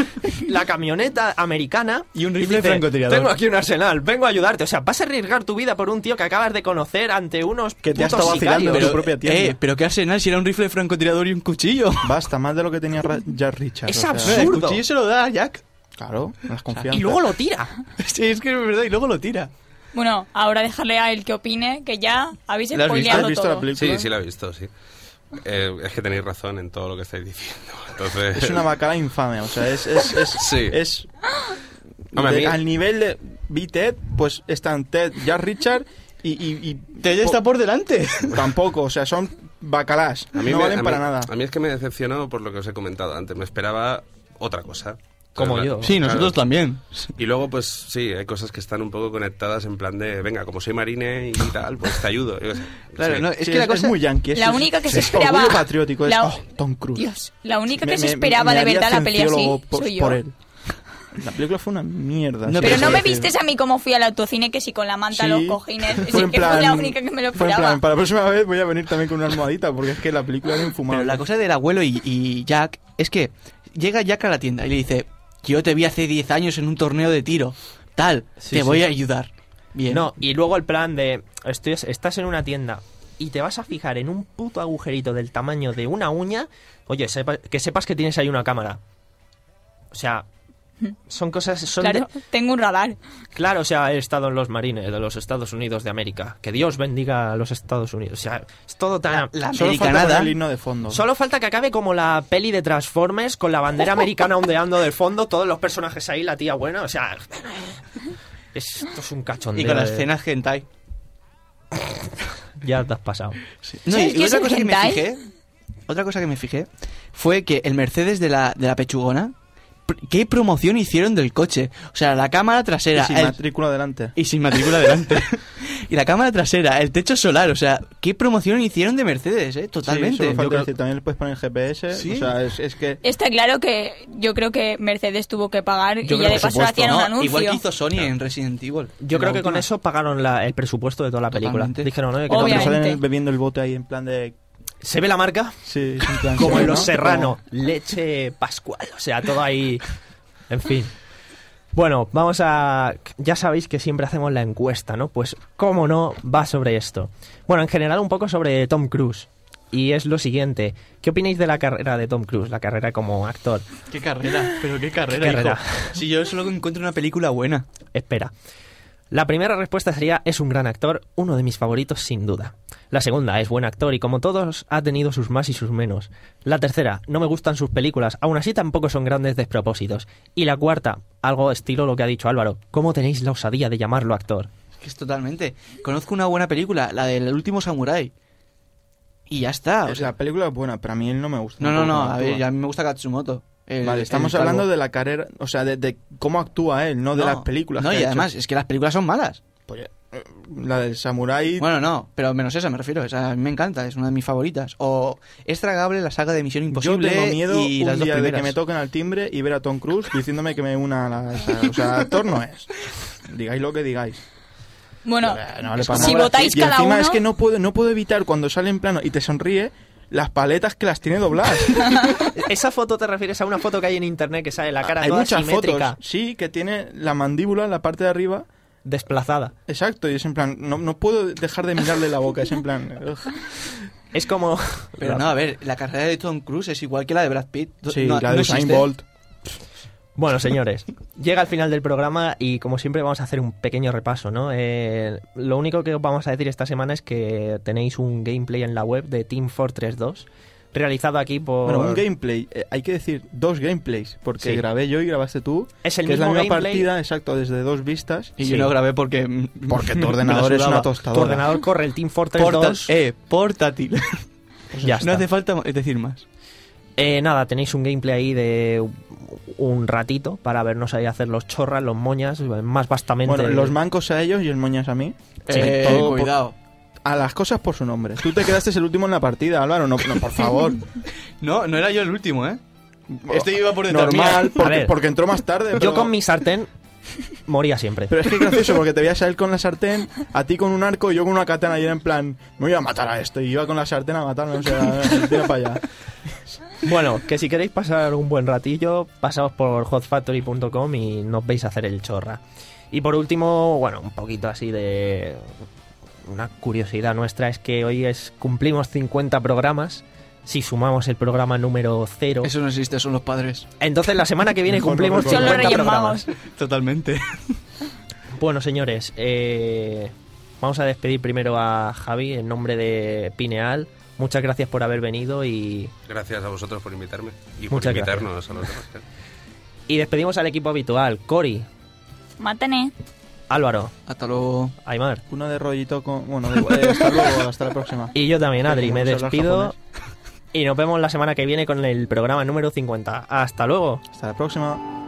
la camioneta americana Y un rifle dice, francotirador. tengo aquí un arsenal, vengo a ayudarte. O sea, vas a arriesgar tu vida por un tío que acabas de conocer ante unos Que te ha putos estado vacilando. sicarios. Pero- propia tienda. eh, pero qué arsenal si era un rifle francotirador y un cuchillo. Basta, más de lo que tenía Ra- Jack Richard. Es o sea, absurdo. El cuchillo se lo da a Jack. Claro, las confianzas. Y luego lo tira. Sí, es que es verdad, y luego lo tira. Bueno, ahora dejarle a él que opine, que ya habéis ¿La has visto? spoileado ¿Has visto todo. la película? Sí, sí la he visto, sí. Eh, es que tenéis razón en todo lo que estáis diciendo. Entonces... Es una bacala infame, o sea, es... es, es, Sí. es Hombre, a de- mí- al nivel de Be Ted, pues están Ted, Jack Richard y... y, y Ted está por delante. Tampoco, o sea, son bacalás. A mí no me- valen a mí- para nada. A mí es que me decepcionó por lo que os he comentado antes. Me esperaba otra cosa. Como Claro, yo. Sí, nosotros claro. también. Y luego, pues sí, hay cosas que están un poco conectadas en plan de, venga, como soy marine y tal, pues te ayudo. Yo qué sé. Claro, Sí. no, es Sí, que la cosa... muy yankee. La es- única que es se esperaba- orgullo patriótico, es la- oh, Tom Cruise. Dios, la única que Me- se me- esperaba me de haría verdad la peli así cienciólogo por, soy yo. por él. La película fue una mierda. No, sí, Pero sí, no me sí. vistes a mí como fui al autocine, que si con la manta, Sí. los cojines. Es Fue en que fue la plan- única que me lo fue en esperaba. plan, para la próxima vez voy a venir también con una almohadita, porque es que la película era infumable. Pero la cosa del abuelo y, y Jack es que llega Jack a la tienda y le dice, yo te vi hace diez años en un torneo de tiro, tal, Sí, te sí. voy a ayudar. Bien. No, y luego el plan de, estoy, estás en una tienda y te vas a fijar en un puto agujerito del tamaño de una uña, oye, sepa- que sepas que tienes ahí una cámara. O sea, son cosas... Son Claro, de- tengo un radar. claro, o sea, he estado en los marines de los Estados Unidos de América. Que Dios bendiga a los Estados Unidos. O sea, es todo tan... La Solo falta americanada... poner el himno de fondo. Solo falta que acabe como la peli de Transformers con la bandera americana ondeando del fondo, todos los personajes ahí, la tía buena, o sea... Esto es un cachondeo. Y con las de- escenas hentai. Ya te has pasado. No, ¿Sabes y qué es otra el cosa que me hentai? fijé, otra cosa que me fijé fue que el Mercedes de la, de la pechugona, pr- ¿qué promoción hicieron del coche? O sea, la cámara trasera, Y sin el- matrícula adelante. y sin matrícula delante. Y la cámara trasera, el techo solar, o sea, ¿qué promoción hicieron de Mercedes, eh? Sí, Totalmente. solo falta Yo creo- decir, también le puedes poner G P S. Sí. O sea, es, es que... Está claro que yo creo que Mercedes tuvo que pagar y yo ya creo de que, paso por hacían supuesto, un ¿no? anuncio. Igual que hizo Sony en Resident Evil. Yo En creo la que con última. eso pagaron la- el presupuesto de toda la película. Totalmente. Dijeron, ¿no? Que Cuando Obviamente. salen bebiendo el bote ahí en plan de... se ve la marca Sí, es en plan... como sí, en Los ¿no? Serrano, leche pascual, o sea, todo ahí, en fin. Bueno, vamos a... Ya sabéis que siempre hacemos la encuesta, ¿no? Pues, cómo no, va sobre esto. Bueno, en general un poco sobre Tom Cruise. y es lo siguiente. ¿Qué opináis de la carrera de Tom Cruise, la carrera como actor? ¿Qué carrera? ¿Pero qué carrera, ¿Qué carrera? hijo? Si yo solo encuentro una película buena. Espera. La primera respuesta sería, es un gran actor, uno de mis favoritos sin duda. La segunda, es buen actor y como todos ha tenido sus más y sus menos. La tercera, no me gustan sus películas, aún así tampoco son grandes despropósitos. Y la cuarta, algo estilo lo que ha dicho Álvaro, ¿cómo tenéis la osadía de llamarlo actor? Es que es totalmente. Conozco una buena película, la del último samurái. Y ya está. O O sea, sea, la película es buena, pero a mí él no me gusta. no, no, tampoco no, cómo a ver, actúa. ya a mí me gusta Katsumoto. el- Vale, el estamos calvo. hablando de la carrera, o sea, de, de cómo actúa él, no de las películas. No, que y ha hecho. además, es que las películas son malas. Pues, eh, la del samurái... Bueno, no, pero menos esa me refiero. Esa a mí me encanta, es una de mis favoritas. O es tragable la saga de Misión Yo Imposible tengo miedo y un las dos día de que primeras. me toquen al timbre y ver a Tom Cruise diciéndome que me una a la... esa. O sea, actor no es. Digáis lo que digáis. Bueno, Eh, no vale si para nada. votáis Y cada encima uno... es que no puedo, no puedo evitar cuando sale en plano y te sonríe las paletas que las tiene dobladas. ¿Esa foto te refieres a una foto que hay en internet que sale la cara Hay toda muchas simétrica, fotos, sí, que tiene la mandíbula en la parte de arriba. desplazada? Exacto, y es en plan, no, no puedo dejar de mirarle la boca, es en plan... ugh. Es como... Pero no, a ver, la carrera de Tom Cruise es igual que la de Brad Pitt. Sí, no, la no de Usain existe. Bolt. Bueno, señores, llega el final del programa y como siempre vamos a hacer un pequeño repaso, ¿no? Eh, lo único que os vamos a decir esta semana es que tenéis un gameplay en la web de Team Fortress dos, realizado aquí por... Bueno, un gameplay, eh, hay que decir dos gameplays, porque Sí. grabé yo y grabaste tú. Es el que es la mismo misma gameplay. partida, exacto, desde dos vistas. Y Sí. yo no grabé porque... Porque tu me la ordenador es sudaba. una Tu tostadora. ordenador corre el Team Fortress Porta- dos. Eh, portátil. Ya No está. hace falta decir más. Eh, nada, tenéis un gameplay ahí de un ratito para vernos ahí hacer los chorras, los moñas, más vastamente... Bueno, los mancos a ellos y el moñas a mí. Eh, todo por- cuidado. A las cosas por su nombre. Tú te quedaste el último en la partida, Álvaro, no, no por favor. No, no era yo el último, ¿eh? Este iba por detrás Normal, mía. A porque, ver. porque entró más tarde. Yo pero- con mi sartén moría siempre. Pero es que es gracioso porque te veías a él con la sartén, a ti con un arco y yo con una katana y era en plan, me voy a matar a esto. Y iba con la sartén a matarme, o sea, tira para allá. Bueno, que si queréis pasar un buen ratillo, pasaos por hot factory punto com y nos veis hacer el chorra. Y por último, bueno, un poquito así de... Una curiosidad nuestra es que hoy es cumplimos cincuenta programas, si sumamos el programa número cero. Eso no existe, son los padres. Entonces la semana que viene Mejor no cumplimos recordar. Son los cincuenta Reyes programas. Magos. Totalmente. Bueno, señores, eh, vamos a despedir primero a Javi en nombre de Pineal. Muchas gracias por haber venido y, Gracias a vosotros por invitarme y por Muchas invitarnos a los demás. y despedimos al equipo habitual. Cori, Mátene. Álvaro, Hasta luego. Aymar Uno de rollito con... Bueno, da igual, eh, hasta luego, hasta la próxima. y yo también, Adri. Como Me no sé hablar despido japonés. y nos vemos la semana que viene con el programa número cincuenta. Hasta luego. Hasta la próxima.